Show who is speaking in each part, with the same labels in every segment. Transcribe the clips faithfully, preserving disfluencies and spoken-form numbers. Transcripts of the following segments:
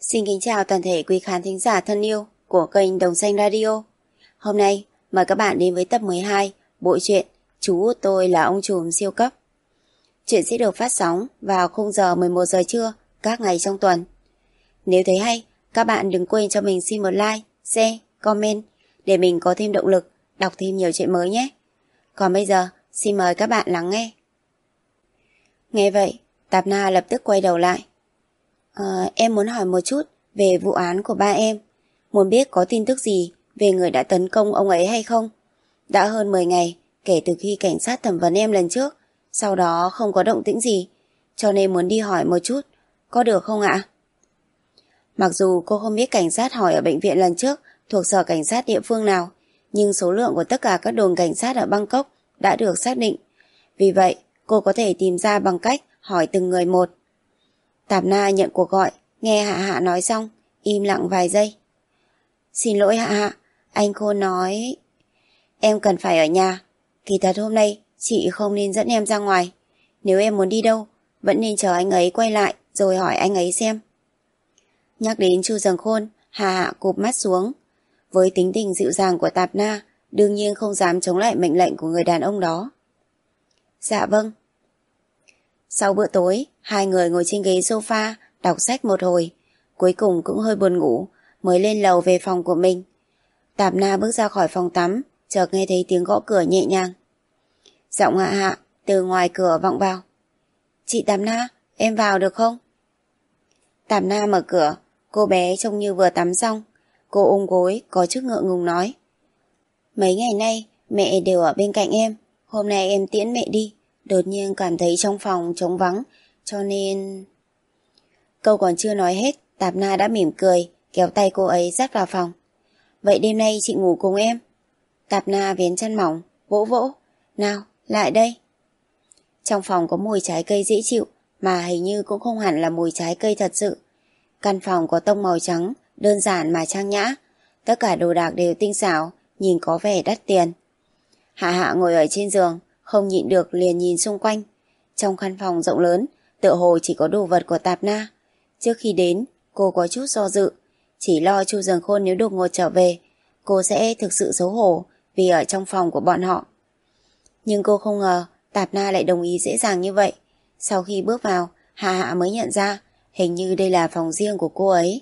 Speaker 1: Xin kính chào toàn thể quý khán thính giả thân yêu của kênh Đồng Xanh Radio. Hôm nay mời các bạn đến với tập mười hai bộ truyện Chú út tôi là ông trùm siêu cấp. Chuyện sẽ được phát sóng vào khung giờ mười một giờ trưa các ngày trong tuần. Nếu thấy hay, các bạn đừng quên cho mình xin một like, share, comment để mình có thêm động lực đọc thêm nhiều chuyện mới nhé. Còn bây giờ, xin mời các bạn lắng nghe. Nghe vậy, Tạp Na lập tức quay đầu lại. À, em muốn hỏi một chút về vụ án của ba em. Muốn biết có tin tức gì về người đã tấn công ông ấy hay không? Đã hơn mười ngày kể từ khi cảnh sát thẩm vấn em lần trước, sau đó không có động tĩnh gì, cho nên muốn đi hỏi một chút, có được không ạ? Mặc dù cô không biết cảnh sát hỏi ở bệnh viện lần trước thuộc sở cảnh sát địa phương nào, nhưng số lượng của tất cả các đồn cảnh sát ở Bangkok đã được xác định. Vì vậy, cô có thể tìm ra bằng cách hỏi từng người một. Tạp Na nhận cuộc gọi, nghe Hạ Hạ nói xong, im lặng vài giây. Xin lỗi Hạ Hạ, anh Khôn nói... Em cần phải ở nhà. Kỳ thật hôm nay, chị không nên dẫn em ra ngoài. Nếu em muốn đi đâu, vẫn nên chờ anh ấy quay lại rồi hỏi anh ấy xem. Nhắc đến Chu Dần Khôn, Hạ Hạ cụp mắt xuống. Với tính tình dịu dàng của Tạp Na, đương nhiên không dám chống lại mệnh lệnh của người đàn ông đó. Dạ vâng. Sau bữa tối, hai người ngồi trên ghế sofa, đọc sách một hồi. Cuối cùng cũng hơi buồn ngủ, mới lên lầu về phòng của mình. Tạp Na bước ra khỏi phòng tắm, chợt nghe thấy tiếng gõ cửa nhẹ nhàng. Giọng Hạ Hạ từ ngoài cửa vọng vào. Chị Tạp Na, em vào được không? Tạp Na mở cửa, cô bé trông như vừa tắm xong. Cô ôm gối, có chút ngượng ngùng nói. Mấy ngày nay, mẹ đều ở bên cạnh em. Hôm nay em tiễn mẹ đi. Đột nhiên cảm thấy trong phòng trống vắng, cho nên... Câu còn chưa nói hết, Tạp Na đã mỉm cười, kéo tay cô ấy dắt vào phòng. Vậy đêm nay chị ngủ cùng em? Tạp Na vén chăn mỏng, vỗ vỗ. Nào, lại đây. Trong phòng có mùi trái cây dễ chịu, mà hình như cũng không hẳn là mùi trái cây thật sự. Căn phòng có tông màu trắng, đơn giản mà trang nhã. Tất cả đồ đạc đều tinh xảo, nhìn có vẻ đắt tiền. Hạ Hạ ngồi ở trên giường, không nhịn được liền nhìn xung quanh. Trong căn phòng rộng lớn, tựa hồ chỉ có đồ vật của Tạp Na. Trước khi đến, cô có chút do dự, chỉ lo Chu Dần Khôn nếu đột ngột trở về, cô sẽ thực sự xấu hổ vì ở trong phòng của bọn họ. Nhưng cô không ngờ Tạp Na lại đồng ý dễ dàng như vậy. Sau khi bước vào, Hạ Hạ mới nhận ra hình như đây là phòng riêng của cô ấy.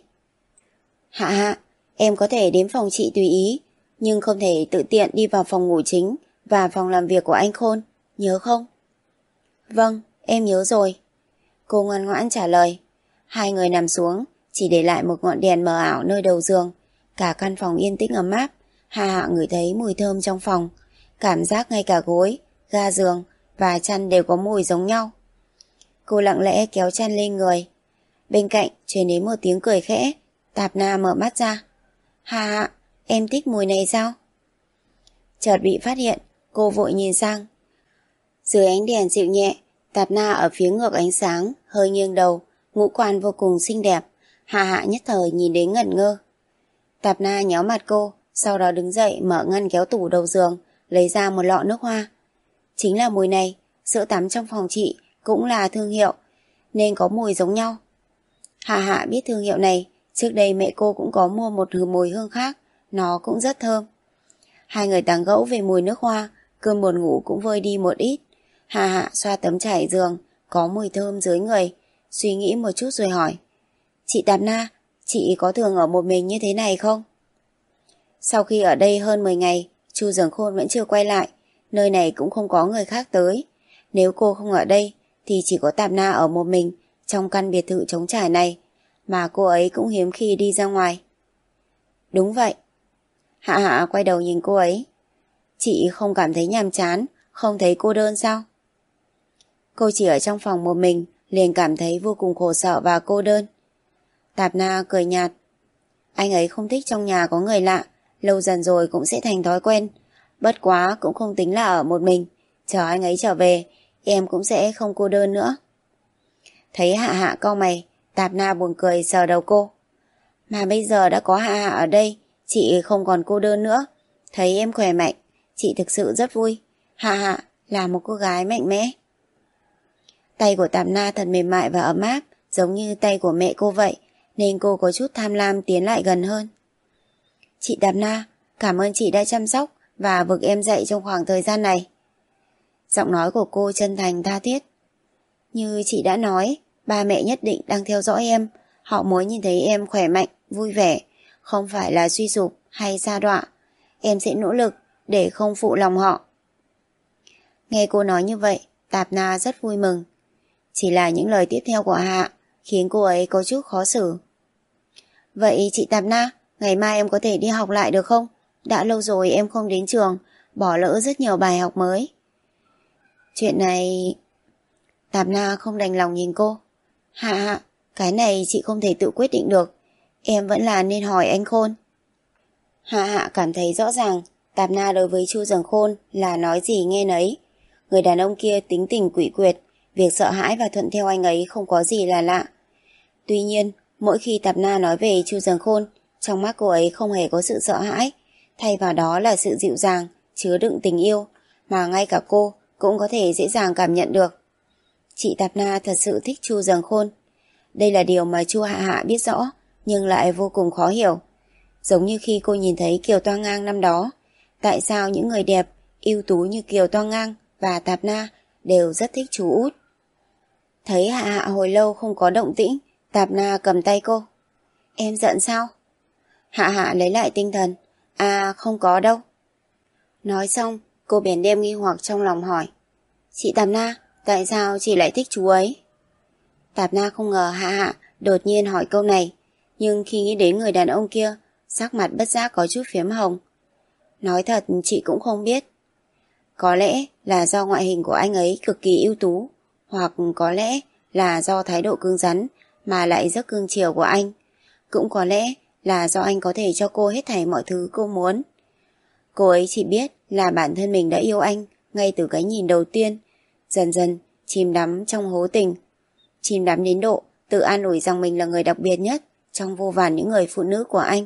Speaker 1: Hạ Hạ, em có thể đến phòng chị tùy ý, nhưng không thể tự tiện đi vào phòng ngủ chính và phòng làm việc của anh Khôn, nhớ không? Vâng, em nhớ rồi. Cô ngoan ngoãn trả lời. Hai người nằm xuống, chỉ để lại một ngọn đèn mờ ảo nơi đầu giường. Cả căn phòng yên tĩnh ấm áp. Hạ Hạ ngửi thấy mùi thơm trong phòng. Cảm giác ngay cả gối, ga giường và chăn đều có mùi giống nhau. Cô lặng lẽ kéo chăn lên người. Bên cạnh truyền đến một tiếng cười khẽ. Tạp Na mở mắt ra. Hạ Hạ, em thích mùi này sao? Chợt bị phát hiện, cô vội nhìn sang. Dưới ánh đèn dịu nhẹ, Tạp Na ở phía ngược ánh sáng, hơi nghiêng đầu, ngũ quan vô cùng xinh đẹp. Hạ Hạ nhất thời nhìn đến ngẩn ngơ. Tạp Na nhéo mặt cô, sau đó đứng dậy mở ngăn kéo tủ đầu giường, lấy ra một lọ nước hoa. Chính là mùi này, sữa tắm trong phòng chị cũng là thương hiệu, nên có mùi giống nhau. Hạ Hạ biết thương hiệu này, trước đây mẹ cô cũng có mua một mùi hương khác, nó cũng rất thơm. Hai người tán gẫu về mùi nước hoa, cơn buồn ngủ cũng vơi đi một ít. Hạ Hạ xoa tấm trải giường, có mùi thơm dưới người, suy nghĩ một chút rồi hỏi. Chị Tạp Na, chị có thường ở một mình như thế này không? Sau khi ở đây hơn mười ngày, Chu Dần Khôn vẫn chưa quay lại, nơi này cũng không có người khác tới. Nếu cô không ở đây, thì chỉ có Tạp Na ở một mình trong căn biệt thự trống trải này, mà cô ấy cũng hiếm khi đi ra ngoài. Đúng vậy. Hạ Hạ quay đầu nhìn cô ấy. Chị không cảm thấy nhàm chán, không thấy cô đơn sao? Cô chỉ ở trong phòng một mình, liền cảm thấy vô cùng khổ sở và cô đơn. Tạp Na cười nhạt. Anh ấy không thích trong nhà có người lạ, lâu dần rồi cũng sẽ thành thói quen. Bất quá cũng không tính là ở một mình, chờ anh ấy trở về, em cũng sẽ không cô đơn nữa. Thấy Hạ Hạ cau mày, Tạp Na buồn cười sờ đầu cô. Mà bây giờ đã có Hạ Hạ ở đây, chị không còn cô đơn nữa. Thấy em khỏe mạnh, chị thực sự rất vui. Hạ Hạ là một cô gái mạnh mẽ. Tay của Tạp Na thật mềm mại và ấm áp, giống như tay của mẹ cô vậy, nên cô có chút tham lam tiến lại gần hơn. Chị Tạp Na, cảm ơn chị đã chăm sóc và vực em dậy trong khoảng thời gian này. Giọng nói của cô chân thành tha thiết. Như chị đã nói, ba mẹ nhất định đang theo dõi em. Họ muốn nhìn thấy em khỏe mạnh, vui vẻ, không phải là suy sụp hay sa đọa. Em sẽ nỗ lực để không phụ lòng họ. Nghe cô nói như vậy, Tạp Na rất vui mừng. Chỉ là những lời tiếp theo của Hạ khiến cô ấy có chút khó xử. Vậy chị Tạp Na, ngày mai em có thể đi học lại được không? Đã lâu rồi em không đến trường, bỏ lỡ rất nhiều bài học mới. Chuyện này... Tạp Na không đành lòng nhìn cô. Hạ Hạ, cái này chị không thể tự quyết định được. Em vẫn là nên hỏi anh Khôn. Hạ Hạ cảm thấy rõ ràng Tạp Na đối với Chu Dần Khôn là nói gì nghe nấy. Người đàn ông kia tính tình quỷ quyệt, việc sợ hãi và thuận theo anh ấy không có gì là lạ. Tuy nhiên, mỗi khi Tạp Na nói về Chu Dần Khôn, trong mắt cô ấy không hề có sự sợ hãi, thay vào đó là sự dịu dàng, chứa đựng tình yêu, mà ngay cả cô cũng có thể dễ dàng cảm nhận được. Chị Tạp Na thật sự thích Chu Dần Khôn. Đây là điều mà Chu Hạ Hạ biết rõ, nhưng lại vô cùng khó hiểu. Giống như khi cô nhìn thấy Kiều Toa Ngang năm đó, tại sao những người đẹp, ưu tú như Kiều Toa Ngang và Tạp Na đều rất thích chú út. Thấy Hạ Hạ hồi lâu không có động tĩnh, Tạp Na cầm tay cô. Em giận sao? Hạ Hạ lấy lại tinh thần. À, không có đâu. Nói xong, cô bèn đem nghi hoặc trong lòng hỏi. Chị Tạp Na, tại sao chị lại thích chú ấy? Tạp Na không ngờ Hạ Hạ đột nhiên hỏi câu này, nhưng khi nghĩ đến người đàn ông kia, sắc mặt bất giác có chút phiếm hồng. Nói thật chị cũng không biết. Có lẽ là do ngoại hình của anh ấy cực kỳ ưu tú, hoặc có lẽ là do thái độ cứng rắn mà lại rất cương chiều của anh. Cũng có lẽ là do anh có thể cho cô hết thảy mọi thứ cô muốn. Cô ấy chỉ biết là bản thân mình đã yêu anh ngay từ cái nhìn đầu tiên, dần dần chìm đắm trong hố tình. Chìm đắm đến độ tự an ủi rằng mình là người đặc biệt nhất trong vô vàn những người phụ nữ của anh.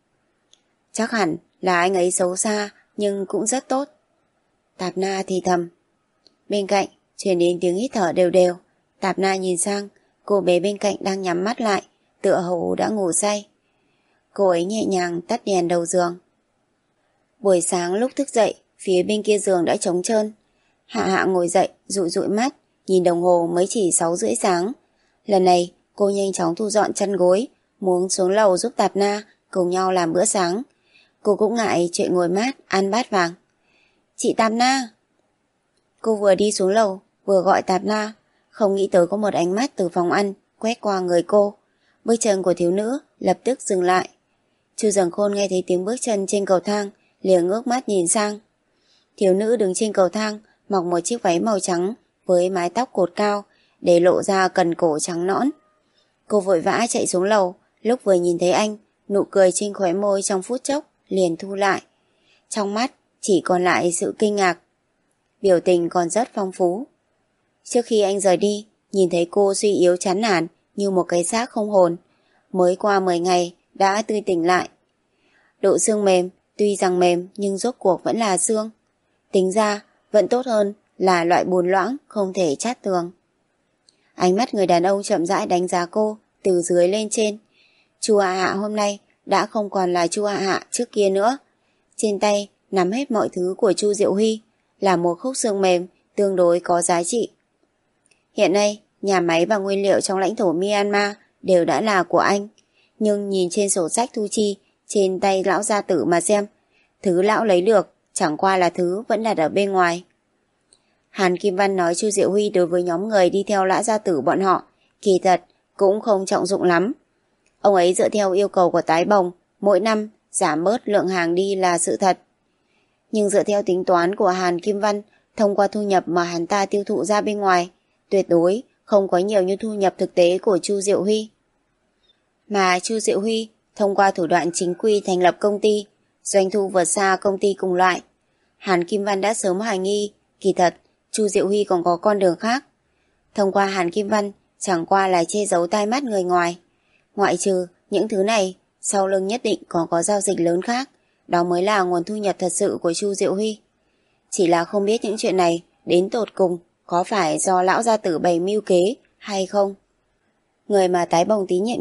Speaker 1: Chắc hẳn là anh ấy xấu xa nhưng cũng rất tốt. Tạp Na thì thầm. Bên cạnh truyền đến tiếng hít thở đều đều. Tạp Na nhìn sang, cô bé bên cạnh đang nhắm mắt lại, tựa hồ đã ngủ say. Cô ấy nhẹ nhàng tắt đèn đầu giường. Buổi sáng lúc thức dậy, phía bên kia giường đã trống trơn. Hạ Hạ ngồi dậy, dụi dụi mắt, nhìn đồng hồ mới chỉ sáu rưỡi sáng. Lần này, cô nhanh chóng thu dọn chăn gối, muốn xuống lầu giúp Tạp Na cùng nhau làm bữa sáng. Cô cũng ngại chuyện ngồi mát, ăn bát vàng. Chị Tạp Na! Cô vừa đi xuống lầu, vừa gọi Tạp Na, không nghĩ tới có một ánh mắt từ phòng ăn quét qua người cô. Bước chân của thiếu nữ lập tức dừng lại. Chu Dần Khôn nghe thấy tiếng bước chân trên cầu thang, liền ngước mắt nhìn sang. Thiếu nữ đứng trên cầu thang, mặc một chiếc váy màu trắng với mái tóc cột cao, để lộ ra cần cổ trắng nõn. Cô vội vã chạy xuống lầu, lúc vừa nhìn thấy anh, nụ cười trên khóe môi trong phút chốc liền thu lại. Trong mắt chỉ còn lại sự kinh ngạc. Biểu tình còn rất phong phú. Trước khi anh rời đi, nhìn thấy cô suy yếu chán nản như một cái xác không hồn. Mới qua mười ngày đã tươi tỉnh lại. Độ xương mềm, tuy rằng mềm nhưng rốt cuộc vẫn là xương. Tính ra vẫn tốt hơn là loại bùn loãng không thể chát tường. Ánh mắt người đàn ông chậm rãi đánh giá cô từ dưới lên trên. Chu Hạ Hạ hôm nay đã không còn là Chu Hạ Hạ trước kia nữa. Trên tay nắm hết mọi thứ của Chu Diệu Huy, là một khúc xương mềm tương đối có giá trị. Hiện nay, nhà máy và nguyên liệu trong lãnh thổ Myanmar đều đã là của anh. Nhưng nhìn trên sổ sách thu chi trên tay lão gia tử mà xem, thứ lão lấy được chẳng qua là thứ vẫn đặt ở bên ngoài. Hàn Kim Văn nói Chu Diệu Huy đối với nhóm người đi theo lão gia tử bọn họ kỳ thật cũng không trọng dụng lắm. Ông ấy dựa theo yêu cầu của tái bồng, mỗi năm giảm bớt lượng hàng đi là sự thật. Nhưng dựa theo tính toán của Hàn Kim Văn, thông qua thu nhập mà hắn ta tiêu thụ ra bên ngoài, tuyệt đối không có nhiều như thu nhập thực tế của Chu Diệu Huy. Mà Chu Diệu Huy thông qua thủ đoạn chính quy thành lập công ty, doanh thu vượt xa công ty cùng loại. Hàn Kim Văn đã sớm hoài nghi, kỳ thật Chu Diệu Huy còn có con đường khác. Thông qua Hàn Kim Văn chẳng qua là che giấu tai mắt người ngoài. Ngoại trừ những thứ này, sau lưng nhất định còn có giao dịch lớn khác. Đó mới là nguồn thu nhập thật sự của Chu Diệu Huy. Chỉ là không biết những chuyện này đến tột cùng có phải do lão gia tử bày mưu kế hay không. Người mà tái bồng tín nhiệm nhất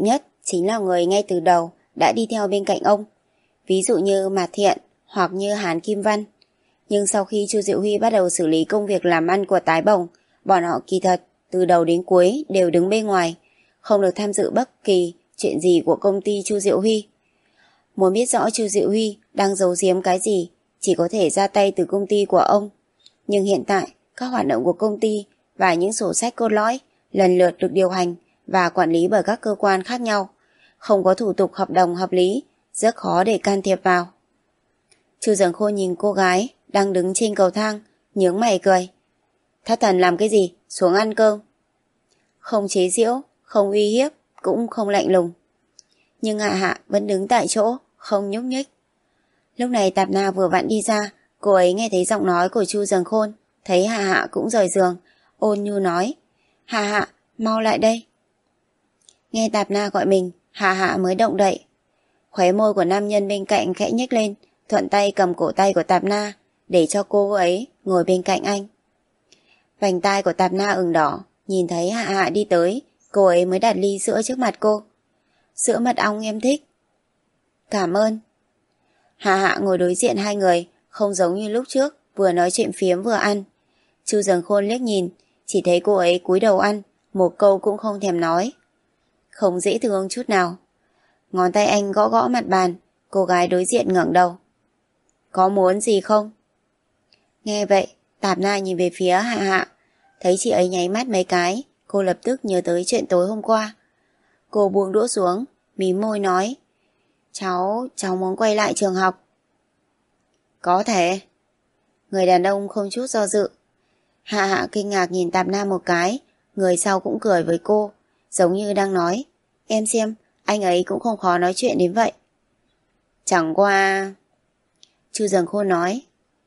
Speaker 1: chính là người ngay từ đầu đã đi theo bên cạnh ông, ví dụ như Mạt Thiện hoặc như Hàn Kim Văn. Nhưng sau khi Chu Diệu Huy bắt đầu xử lý công việc làm ăn của Tái Bồng, bọn họ kỳ thật từ đầu đến cuối đều đứng bên ngoài, không được tham dự bất kỳ chuyện gì của công ty Chu Diệu Huy. Muốn biết rõ Chu Diệu Huy đang giấu giếm cái gì, chỉ có thể ra tay từ công ty của ông. Nhưng hiện tại, các hoạt động của công ty và những sổ sách cốt lõi lần lượt được điều hành và quản lý bởi các cơ quan khác nhau, không có thủ tục hợp đồng hợp lý, rất khó để can thiệp vào. Chu Dần Khôn nhìn cô gái đang đứng trên cầu thang, nhướng mày cười. Thất thần làm cái gì, xuống ăn cơm. Không chế giễu, không uy hiếp, cũng không lạnh lùng. Nhưng Hạ Hạ vẫn đứng tại chỗ, không nhúc nhích. Lúc này Tạp Na vừa vặn đi ra, cô ấy nghe thấy giọng nói của Chu Dần Khôn, thấy Hạ Hạ cũng rời giường, ôn nhu nói. Hạ Hạ, mau lại đây. Nghe Tạp Na gọi mình, Hạ Hạ mới động đậy. Khóe môi của nam nhân bên cạnh khẽ nhếch lên, thuận tay cầm cổ tay của Tạp Na, để cho cô ấy ngồi bên cạnh anh. Vành tai của Tạp Na ửng đỏ, nhìn thấy Hạ Hạ đi tới, cô ấy mới đặt ly sữa trước mặt cô. Sữa mật ong em thích. Cảm ơn. Hạ Hạ ngồi đối diện hai người, không giống như lúc trước, vừa nói chuyện phiếm vừa ăn. Chu Dần Khôn liếc nhìn, chỉ thấy cô ấy cúi đầu ăn, một câu cũng không thèm nói. Không dễ thương chút nào. Ngón tay anh gõ gõ mặt bàn, cô gái đối diện ngẩng đầu. Có muốn gì không? Nghe vậy, Tạp Na nhìn về phía Hạ Hạ, thấy chị ấy nháy mắt mấy cái, cô lập tức nhớ tới chuyện tối hôm qua. Cô buông đũa xuống, mím môi nói. Cháu, cháu muốn quay lại trường học. Có thể. Người đàn ông không chút do dự. Hạ Hạ kinh ngạc nhìn Tạp Na một cái, người sau cũng cười với cô, giống như đang nói. Em xem, anh ấy cũng không khó nói chuyện đến vậy. Chẳng qua... Chu Dần Khôn nói.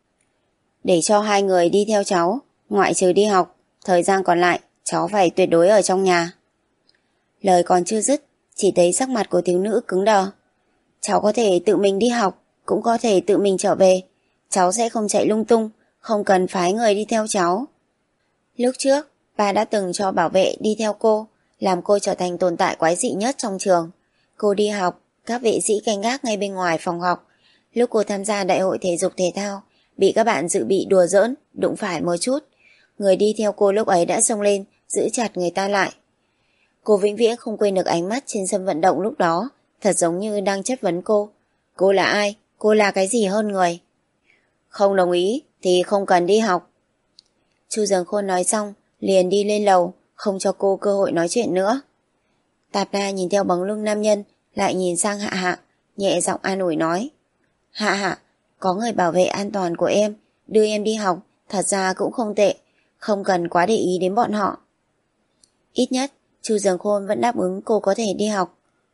Speaker 1: Để cho hai người đi theo cháu, ngoại trừ đi học, thời gian còn lại cháu phải tuyệt đối ở trong nhà. Lời còn chưa dứt, chỉ thấy sắc mặt của thiếu nữ cứng đờ. Cháu có thể tự mình đi học, cũng có thể tự mình trở về. Cháu sẽ không chạy lung tung, không cần phái người đi theo cháu. Lúc trước, bà đã từng cho bảo vệ đi theo cô, làm cô trở thành tồn tại quái dị nhất trong trường. Cô đi học, các vệ sĩ canh gác ngay bên ngoài phòng học. Lúc cô tham gia đại hội thể dục thể thao, bị các bạn dự bị đùa giỡn, đụng phải một chút. Người đi theo cô lúc ấy đã xông lên, giữ chặt người ta lại. Cô vĩnh viễn không quên được ánh mắt trên sân vận động lúc đó, thật giống như đang chất vấn cô. Cô là ai? Cô là cái gì hơn người? Không đồng ý thì không cần đi học. Chu Dần Khôn nói xong, liền đi lên lầu, không cho cô cơ hội nói chuyện nữa. Tạp Na nhìn theo bóng lưng nam nhân, lại nhìn sang Hạ Hạ, nhẹ giọng an ủi nói. Hạ Hạ, có người bảo vệ an toàn của em, đưa em đi học, thật ra cũng không tệ, không cần quá để ý đến bọn họ. Ít nhất, Chu Dần Khôn vẫn đáp ứng cô có thể đi học.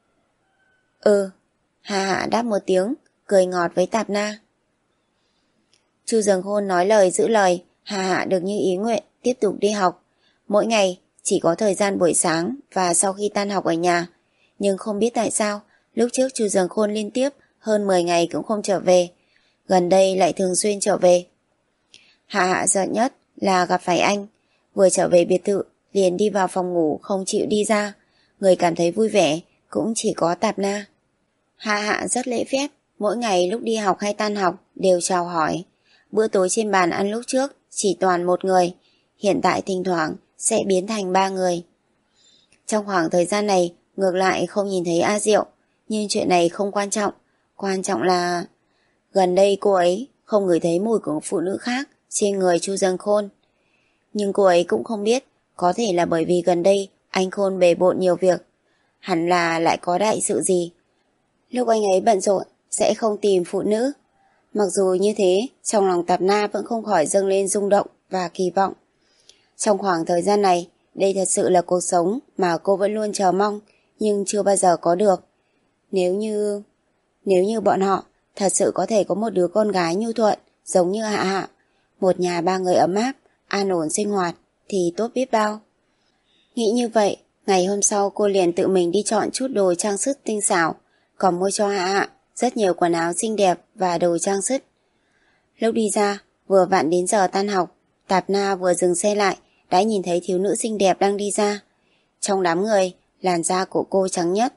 Speaker 1: Ừ, Hạ Hạ đáp một tiếng, cười ngọt với Tạp Na. Chu Dần Khôn nói lời giữ lời, Hạ Hạ được như ý nguyện, tiếp tục đi học. Mỗi ngày chỉ có thời gian buổi sáng và sau khi tan học ở nhà. Nhưng không biết tại sao, lúc trước Chu Dần Khôn liên tiếp hơn mười ngày cũng không trở về. Gần đây lại thường xuyên trở về. Hạ Hạ giận nhất là gặp phải anh. Vừa trở về biệt thự, liền đi vào phòng ngủ không chịu đi ra. Người cảm thấy vui vẻ cũng chỉ có Tạp Na. Hạ Hạ rất lễ phép, mỗi ngày lúc đi học hay tan học đều chào hỏi. Bữa tối trên bàn ăn lúc trước chỉ toàn một người, hiện tại thỉnh thoảng sẽ biến thành ba người. Trong khoảng thời gian này, ngược lại không nhìn thấy A Diệu, nhưng chuyện này không quan trọng. Quan trọng là... Gần đây cô ấy không ngửi thấy mùi của phụ nữ khác trên người Chu Dần Khôn. Nhưng cô ấy cũng không biết, có thể là bởi vì gần đây anh Khôn bề bộn nhiều việc. Hẳn là lại có đại sự gì. Lúc anh ấy bận rộn sẽ không tìm phụ nữ. Mặc dù như thế, trong lòng Tạp Na vẫn không khỏi dâng lên rung động và kỳ vọng. Trong khoảng thời gian này, đây thật sự là cuộc sống mà cô vẫn luôn chờ mong, nhưng chưa bao giờ có được. Nếu như... Nếu như bọn họ thật sự có thể có một đứa con gái nhu thuận, giống như Hạ Hạ, một nhà ba người ấm áp, an ổn sinh hoạt, thì tốt biết bao. Nghĩ như vậy, ngày hôm sau cô liền tự mình đi chọn chút đồ trang sức tinh xảo, còn mua cho Hạ Hạ rất nhiều quần áo xinh đẹp và đồ trang sức. Lúc đi ra, vừa vặn đến giờ tan học, Tạp Na vừa dừng xe lại, đã nhìn thấy thiếu nữ xinh đẹp đang đi ra. Trong đám người, làn da của cô trắng nhất,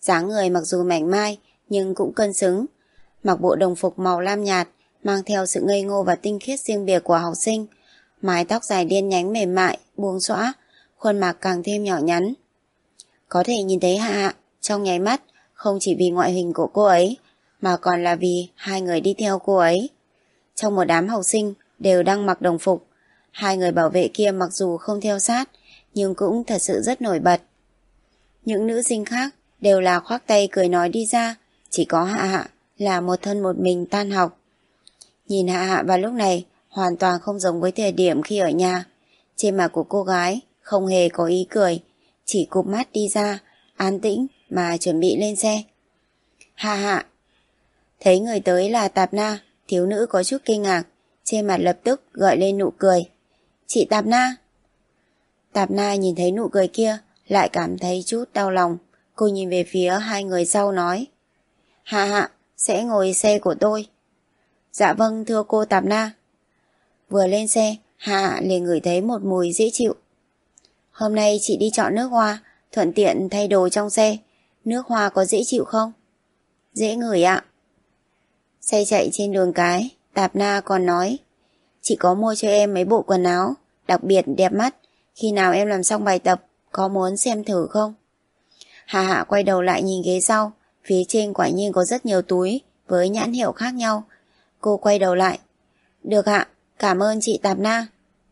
Speaker 1: Dáng người mặc dù mảnh mai nhưng cũng cân xứng, mặc bộ đồng phục màu lam nhạt, mang theo sự ngây ngô và tinh khiết riêng biệt của học sinh. Mái tóc dài đen nhánh mềm mại, buông xõa, khuôn mặt càng thêm nhỏ nhắn. Có thể nhìn thấy Hạ Hạ trong nháy mắt, không chỉ vì ngoại hình của cô ấy, mà còn là vì hai người đi theo cô ấy. Trong một đám học sinh đều đang mặc đồng phục, hai người bảo vệ kia mặc dù không theo sát, nhưng cũng thật sự rất nổi bật. Những nữ sinh khác đều là khoác tay cười nói đi ra, chỉ có Hạ Hạ là một thân một mình tan học. Nhìn Hạ Hạ vào lúc này hoàn toàn không giống với thời điểm khi ở nhà. Trên mặt của cô gái không hề có ý cười, chỉ cụp mắt đi ra, an tĩnh mà chuẩn bị lên xe. Hạ Hạ. Thấy người tới là Tạp Na, thiếu nữ có chút kinh ngạc, trên mặt lập tức gợi lên nụ cười. Chị Tạp Na. Tạp Na nhìn thấy nụ cười kia, lại cảm thấy chút đau lòng. Cô nhìn về phía hai người sau nói. Hạ Hạ sẽ ngồi xe của tôi. Dạ vâng thưa cô Tạp Na. Vừa lên xe, Hạ Hạ liền ngửi thấy một mùi dễ chịu. Hôm nay chị đi chọn nước hoa, thuận tiện thay đồ trong xe. Nước hoa có dễ chịu không? Dễ ngửi ạ. Xe chạy trên đường cái, Tạp Na còn nói. Chị có mua cho em mấy bộ quần áo, đặc biệt đẹp mắt. Khi nào em làm xong bài tập, có muốn xem thử không? Hạ Hạ quay đầu lại nhìn ghế sau, phía trên quả nhiên có rất nhiều túi với nhãn hiệu khác nhau. Cô quay đầu lại. Được ạ, cảm ơn chị Tạp Na.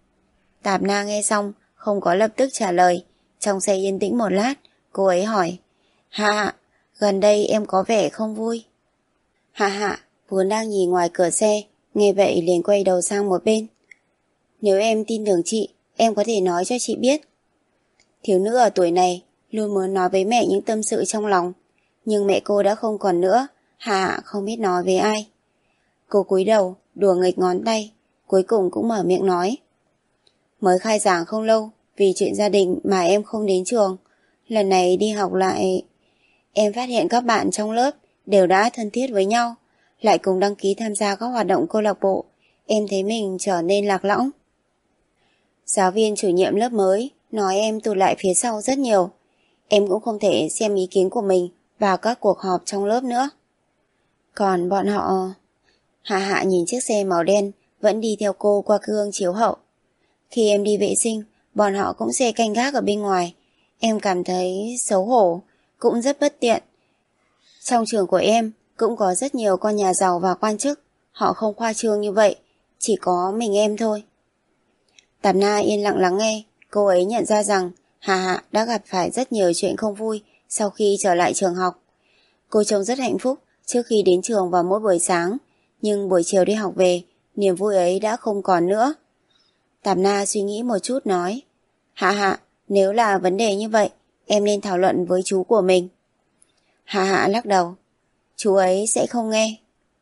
Speaker 1: Tạp Na nghe xong, không có lập tức trả lời. Trong xe yên tĩnh một lát, cô ấy hỏi. Hạ Hạ, gần đây em có vẻ không vui. Hạ Hạ vốn đang nhìn ngoài cửa xe, nghe vậy liền quay đầu sang một bên. Nếu em tin tưởng chị, em có thể nói cho chị biết. Thiếu nữ ở tuổi này luôn muốn nói với mẹ những tâm sự trong lòng, nhưng mẹ cô đã không còn nữa. Hạ Hạ không biết nói với ai. Cô cúi đầu đùa nghịch ngón tay, cuối cùng cũng mở miệng nói. Mới khai giảng không lâu, vì chuyện gia đình mà em không đến trường. Lần này đi học lại, em phát hiện các bạn trong lớp đều đã thân thiết với nhau, lại cùng đăng ký tham gia các hoạt động câu lạc bộ. Em thấy mình trở nên lạc lõng. Giáo viên chủ nhiệm lớp mới nói em tụt lại phía sau rất nhiều. Em cũng không thể xem ý kiến của mình vào các cuộc họp trong lớp nữa. Còn bọn họ... Hạ Hạ nhìn chiếc xe màu đen vẫn đi theo cô qua gương chiếu hậu. Khi em đi vệ sinh, bọn họ cũng sẽ canh gác ở bên ngoài. Em cảm thấy xấu hổ, cũng rất bất tiện. Trong trường của em cũng có rất nhiều con nhà giàu và quan chức. Họ không khoa trương như vậy, chỉ có mình em thôi. Tạp Na yên lặng lắng nghe. Cô ấy nhận ra rằng Hạ Hạ đã gặp phải rất nhiều chuyện không vui sau khi trở lại trường học. Cô trông rất hạnh phúc trước khi đến trường vào mỗi buổi sáng, nhưng buổi chiều đi học về, niềm vui ấy đã không còn nữa. Tạp Na suy nghĩ một chút nói. Hạ Hạ, nếu là vấn đề như vậy, em nên thảo luận với chú của mình. Hạ Hạ lắc đầu. Chú ấy sẽ không nghe.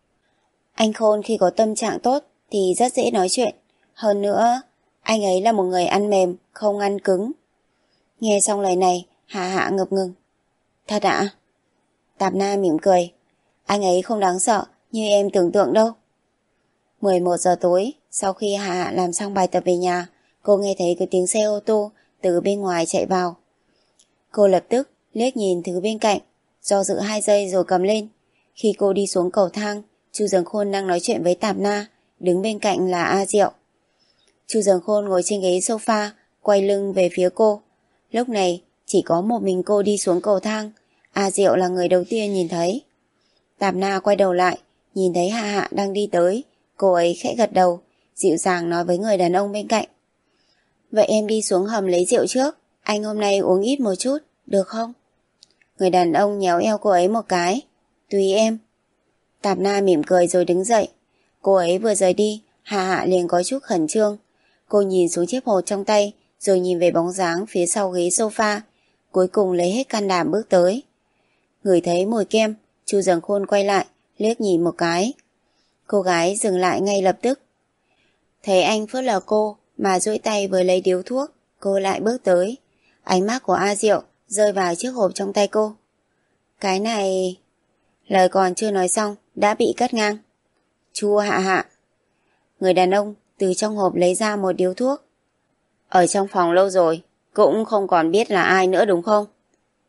Speaker 1: Anh Khôn khi có tâm trạng tốt thì rất dễ nói chuyện. Hơn nữa, anh ấy là một người ăn mềm, không ăn cứng. Nghe xong lời này, Hạ Hạ ngập ngừng. Thật ạ? Tạp Na mỉm cười. Anh ấy không đáng sợ như em tưởng tượng đâu. mười một giờ tối, sau khi Hạ Hạ làm xong bài tập về nhà, cô nghe thấy cái tiếng xe ô tô từ bên ngoài chạy vào. Cô lập tức liếc nhìn thứ bên cạnh, do dự hai giây rồi cầm lên. Khi cô đi xuống cầu thang, Chu Dường Khôn đang nói chuyện với Tạp Na, đứng bên cạnh là A Diệu. Chu Dường Khôn ngồi trên ghế sofa, quay lưng về phía cô. Lúc này chỉ có một mình cô đi xuống cầu thang. A Diệu là người đầu tiên nhìn thấy. Tạp Na quay đầu lại, nhìn thấy Hạ Hạ đang đi tới. Cô ấy khẽ gật đầu, dịu dàng nói với người đàn ông bên cạnh. Vậy em đi xuống hầm lấy rượu trước. Anh hôm nay uống ít một chút, được không? Người đàn ông nhéo eo cô ấy một cái. Tùy em. Tạp Na mỉm cười rồi đứng dậy. Cô ấy vừa rời đi, Hạ Hạ liền có chút khẩn trương. Cô nhìn xuống chiếc hộp trong tay, rồi nhìn về bóng dáng phía sau ghế sofa. Cuối cùng lấy hết can đảm bước tới. Ngửi thấy mùi kem, Chu Dường Khôn quay lại, liếc nhìn một cái. Cô gái dừng lại ngay lập tức. Thấy anh phớt lờ cô mà duỗi tay vừa lấy điếu thuốc, cô lại bước tới. Ánh mắt của A Diệu rơi vào chiếc hộp trong tay cô. Cái này... Lời còn chưa nói xong đã bị cắt ngang. Chu Hạ Hạ. Người đàn ông từ trong hộp lấy ra một điếu thuốc. Ở trong phòng lâu rồi, cũng không còn biết là ai nữa đúng không?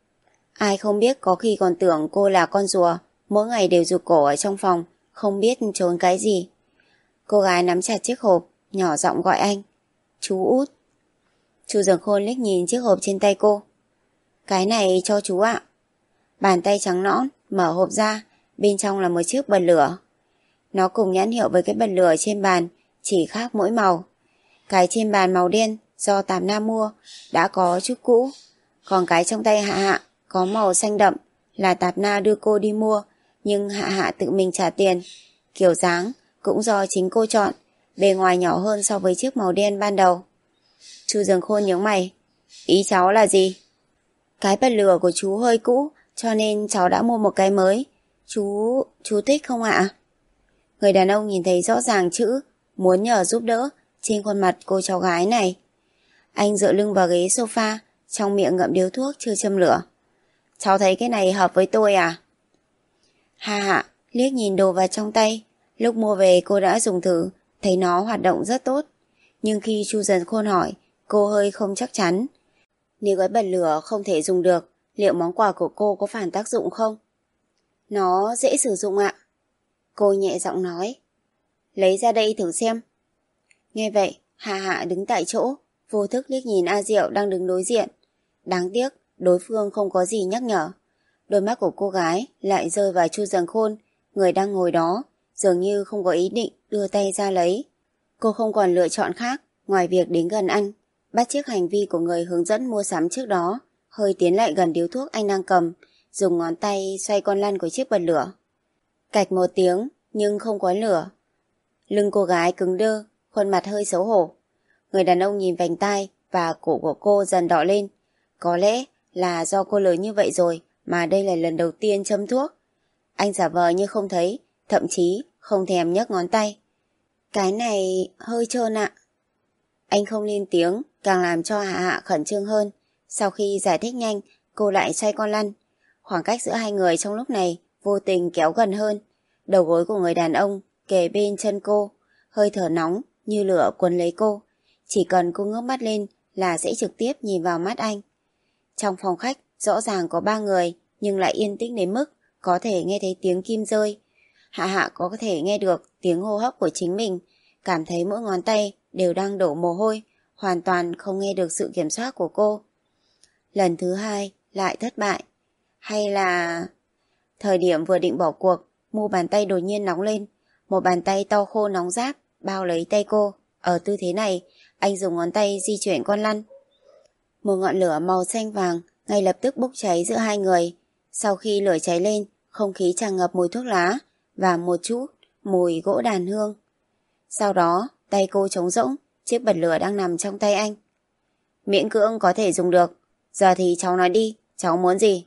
Speaker 1: Ai không biết có khi còn tưởng cô là con rùa, mỗi ngày đều rụt cổ ở trong phòng, không biết trốn cái gì. Cô gái nắm chặt chiếc hộp, nhỏ giọng gọi anh. Chú Út. Chu Dường Khôn liếc nhìn chiếc hộp trên tay cô. Cái này cho chú ạ. Bàn tay trắng nõn, mở hộp ra, bên trong là một chiếc bật lửa. Nó cùng nhãn hiệu với cái bật lửa trên bàn, chỉ khác mỗi màu. Cái trên bàn màu đen do Tạp Na mua, đã có chút cũ. Còn cái trong tay Hạ Hạ có màu xanh đậm, là Tạp Na đưa cô đi mua, nhưng Hạ Hạ tự mình trả tiền. Kiểu dáng cũng do chính cô chọn, bề ngoài nhỏ hơn so với chiếc màu đen ban đầu. Chu Dường Khôn nhướng mày. Ý cháu là gì? Cái bật lửa của chú hơi cũ, cho nên cháu đã mua một cái mới. Chú... chú thích không ạ? Người đàn ông nhìn thấy rõ ràng chữ muốn nhờ giúp đỡ trên khuôn mặt cô cháu gái này. Anh dựa lưng vào ghế sofa, trong miệng ngậm điếu thuốc chưa châm lửa. Cháu thấy cái này hợp với tôi à? Hạ Hạ liếc nhìn đồ vật trong tay. Lúc mua về cô đã dùng thử, thấy nó hoạt động rất tốt. Nhưng khi Chu Dường Khôn hỏi, cô hơi không chắc chắn. Nếu cái bật lửa không thể dùng được, liệu món quà của cô có phản tác dụng không? Nó dễ sử dụng ạ. Cô nhẹ giọng nói. Lấy ra đây thử xem. Nghe vậy, Hạ Hạ đứng tại chỗ, vô thức liếc nhìn A Diệu đang đứng đối diện. Đáng tiếc, đối phương không có gì nhắc nhở. Đôi mắt của cô gái lại rơi vào Chu Dường Khôn, người đang ngồi đó, dường như không có ý định đưa tay ra lấy. Cô không còn lựa chọn khác ngoài việc đến gần anh, bắt chước hành vi của người hướng dẫn mua sắm trước đó, hơi tiến lại gần điếu thuốc anh đang cầm, dùng ngón tay xoay con lăn của chiếc bật lửa. Cạch một tiếng, nhưng không có lửa. Lưng cô gái cứng đơ, khuôn mặt hơi xấu hổ. Người đàn ông nhìn vành tai và cổ của cô dần đỏ lên. Có lẽ là do cô lớn như vậy rồi mà đây là lần đầu tiên châm thuốc. Anh giả vờ như không thấy, thậm chí không thèm nhấc ngón tay. Cái này hơi trơn ạ. Anh không lên tiếng, càng làm cho Hạ Hạ khẩn trương hơn. Sau khi giải thích nhanh, cô lại xoay con lăn. Khoảng cách giữa hai người trong lúc này vô tình kéo gần hơn. Đầu gối của người đàn ông kề bên chân cô, hơi thở nóng như lửa cuốn lấy cô. Chỉ cần cô ngước mắt lên là sẽ trực tiếp nhìn vào mắt anh. Trong phòng khách rõ ràng có ba người, nhưng lại yên tĩnh đến mức có thể nghe thấy tiếng kim rơi. Hạ Hạ có thể nghe được tiếng hô hấp của chính mình, cảm thấy mỗi ngón tay đều đang đổ mồ hôi, hoàn toàn không nghe được sự kiểm soát của cô. Lần thứ hai lại thất bại. Hay là... Thời điểm vừa định bỏ cuộc, mu bàn tay đột nhiên nóng lên. Một bàn tay to khô nóng rát bao lấy tay cô. Ở tư thế này, anh dùng ngón tay di chuyển con lăn. Một ngọn lửa màu xanh vàng ngay lập tức bốc cháy giữa hai người. Sau khi lửa cháy lên, không khí tràn ngập mùi thuốc lá và một chút mùi gỗ đàn hương. Sau đó, tay cô trống rỗng, chiếc bật lửa đang nằm trong tay anh. Miễn cưỡng có thể dùng được. Giờ thì cháu nói đi, cháu muốn gì?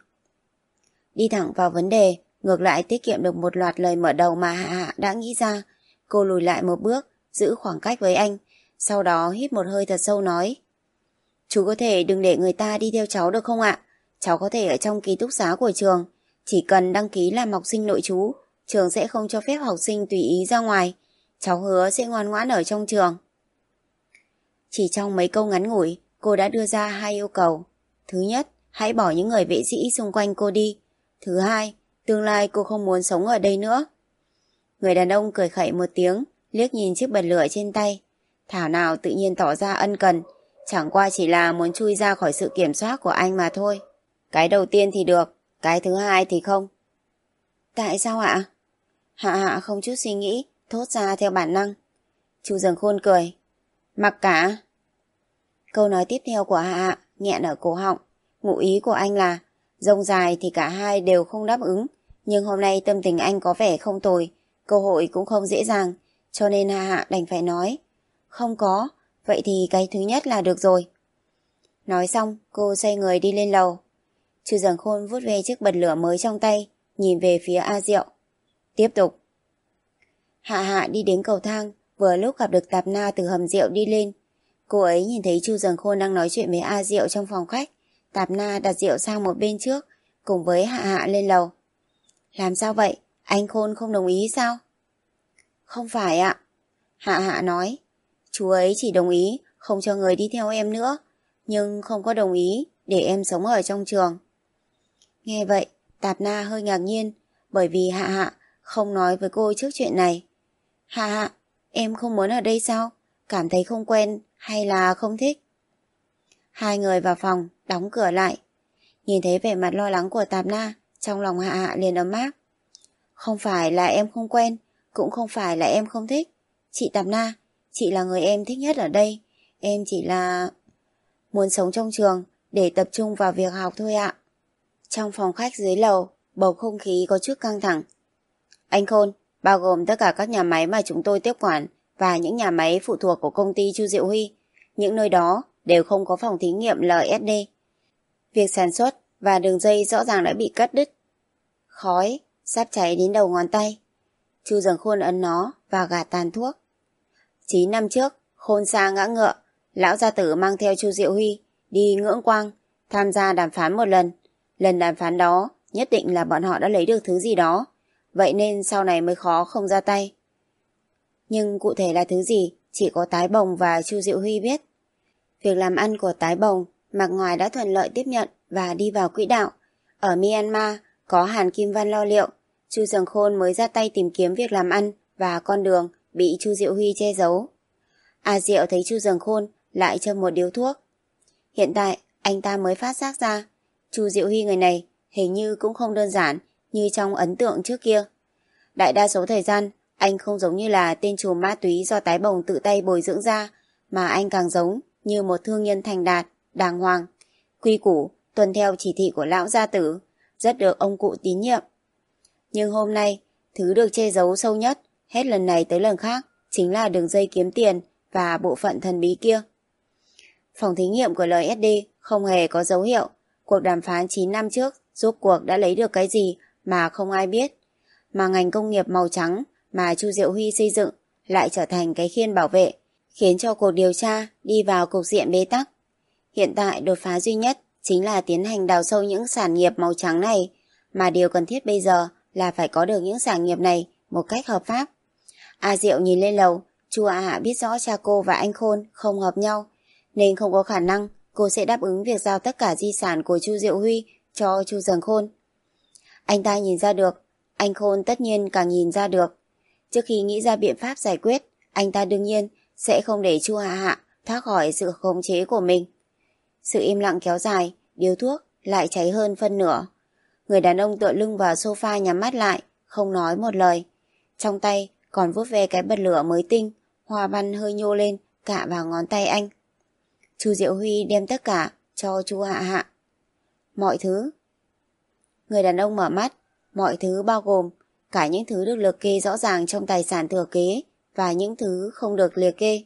Speaker 1: Đi thẳng vào vấn đề, ngược lại tiết kiệm được một loạt lời mở đầu mà Hạ Hạ đã nghĩ ra. Cô lùi lại một bước, giữ khoảng cách với anh, sau đó hít một hơi thật sâu nói. Chú có thể đừng để người ta đi theo cháu được không ạ? Cháu có thể ở trong ký túc xá của trường. Chỉ cần đăng ký làm học sinh nội trú, trường sẽ không cho phép học sinh tùy ý ra ngoài. Cháu hứa sẽ ngoan ngoãn ở trong trường. Chỉ trong mấy câu ngắn ngủi, cô đã đưa ra hai yêu cầu. Thứ nhất, hãy bỏ những người vệ sĩ xung quanh cô đi. Thứ hai, tương lai cô không muốn sống ở đây nữa. Người đàn ông cười khẩy một tiếng, liếc nhìn chiếc bật lửa trên tay. Thảo nào tự nhiên tỏ ra ân cần, chẳng qua chỉ là muốn chui ra khỏi sự kiểm soát của anh mà thôi. Cái đầu tiên thì được, cái thứ hai thì không. Tại sao ạ? Hạ Hạ không chút suy nghĩ, thốt ra theo bản năng. Chu Dường Khôn cười. Mặc cả. Câu nói tiếp theo của Hạ Hạ nghẹn ở cổ họng. Ngụ ý của anh là rông dài thì cả hai đều không đáp ứng. Nhưng hôm nay tâm tình anh có vẻ không tồi, cơ hội cũng không dễ dàng, cho nên Hạ Hạ đành phải nói. Không có, vậy thì cái thứ nhất là được rồi. Nói xong, cô xoay người đi lên lầu. Chu Dường Khôn vuốt về chiếc bật lửa mới trong tay, nhìn về phía A Diệu. Tiếp tục. Hạ Hạ đi đến cầu thang, vừa lúc gặp được Tạp Na từ hầm rượu đi lên. Cô ấy nhìn thấy Chu Dường Khôn đang nói chuyện với A Diệu trong phòng khách. Tạp Na đặt rượu sang một bên trước, cùng với Hạ Hạ lên lầu. Làm sao vậy? Anh Khôn không đồng ý sao? Không phải ạ. Hạ Hạ nói. Chú ấy chỉ đồng ý không cho người đi theo em nữa, nhưng không có đồng ý để em sống ở trong trường. Nghe vậy, Tạp Na hơi ngạc nhiên, bởi vì Hạ Hạ không nói với cô trước chuyện này. Hạ Hạ, em không muốn ở đây sao? Cảm thấy không quen hay là không thích? Hai người vào phòng, đóng cửa lại. Nhìn thấy vẻ mặt lo lắng của Tạp Na, trong lòng Hạ Hạ liền ấm áp. Không phải là em không quen, cũng không phải là em không thích. Chị Tạp Na, chị là người em thích nhất ở đây. Em chỉ là muốn sống trong trường để tập trung vào việc học thôi ạ. Trong phòng khách dưới lầu, bầu không khí có chút căng thẳng. Anh Khôn, bao gồm tất cả các nhà máy mà chúng tôi tiếp quản và những nhà máy phụ thuộc của công ty Chu Diệu Huy, những nơi đó đều không có phòng thí nghiệm lờ ét đê. Việc sản xuất và đường dây rõ ràng đã bị cắt đứt. Khói sắp cháy đến đầu ngón tay. Chu Dần Khôn ấn nó và gạt tàn thuốc. Chín năm trước, Khôn xa ngã ngựa, lão gia tử mang theo Chu Diệu Huy đi Ngưỡng Quang tham gia đàm phán một lần. Lần đàm phán đó nhất định là bọn họ đã lấy được thứ gì đó, vậy nên sau này mới khó không ra tay. Nhưng cụ thể là thứ gì chỉ có Tái Bồng và Chu Diệu Huy biết. Việc làm ăn của Tái Bồng mặt ngoài đã thuận lợi tiếp nhận và đi vào quỹ đạo. Ở Myanmar có Hàn Kim Văn lo liệu, Chu Dần Khôn mới ra tay tìm kiếm việc làm ăn và con đường bị Chu Diệu Huy che giấu. A Diệu thấy Chu Dần Khôn lại châm một điếu thuốc. Hiện tại anh ta mới phát giác ra Chu Diệu Huy người này hình như cũng không đơn giản như trong ấn tượng trước kia. Đại đa số thời gian anh không giống như là tên trùm ma túy do Tái Bồng tự tay bồi dưỡng ra, mà anh càng giống như một thương nhân thành đạt, đàng hoàng, quy củ, tuân theo chỉ thị của lão gia tử, rất được ông cụ tín nhiệm. Nhưng hôm nay, thứ được che giấu sâu nhất, hết lần này tới lần khác, chính là đường dây kiếm tiền và bộ phận thần bí kia. Phòng thí nghiệm của lờ ét đê không hề có dấu hiệu. Cuộc đàm phán chín năm trước rốt cuộc đã lấy được cái gì mà không ai biết. Mà ngành công nghiệp màu trắng mà Chu Diệu Huy xây dựng lại trở thành cái khiên bảo vệ, khiến cho cuộc điều tra đi vào cục diện bế tắc. Hiện tại đột phá duy nhất chính là tiến hành đào sâu những sản nghiệp màu trắng này, mà điều cần thiết bây giờ là phải có được những sản nghiệp này một cách hợp pháp. A Diệu nhìn lên lầu, Chu A Hạ biết rõ cha cô và anh Khôn không hợp nhau, nên không có khả năng cô sẽ đáp ứng việc giao tất cả di sản của Chu Diệu Huy cho Chu Dần Khôn. Anh ta nhìn ra được, anh Khôn tất nhiên càng nhìn ra được. Trước khi nghĩ ra biện pháp giải quyết, anh ta đương nhiên sẽ không để Chu Hạ Hạ thoát khỏi sự khống chế của mình. Sự im lặng kéo dài, điếu thuốc lại cháy hơn phân nửa. Người đàn ông tựa lưng vào sofa nhắm mắt lại, không nói một lời. Trong tay còn vuốt ve cái bật lửa mới tinh, hoa văn hơi nhô lên, cạ vào ngón tay anh. Chu Diệu Huy đem tất cả cho Chu Hạ Hạ. Mọi thứ. Người đàn ông mở mắt, mọi thứ bao gồm cả những thứ được liệt kê rõ ràng trong tài sản thừa kế và những thứ không được liệt kê.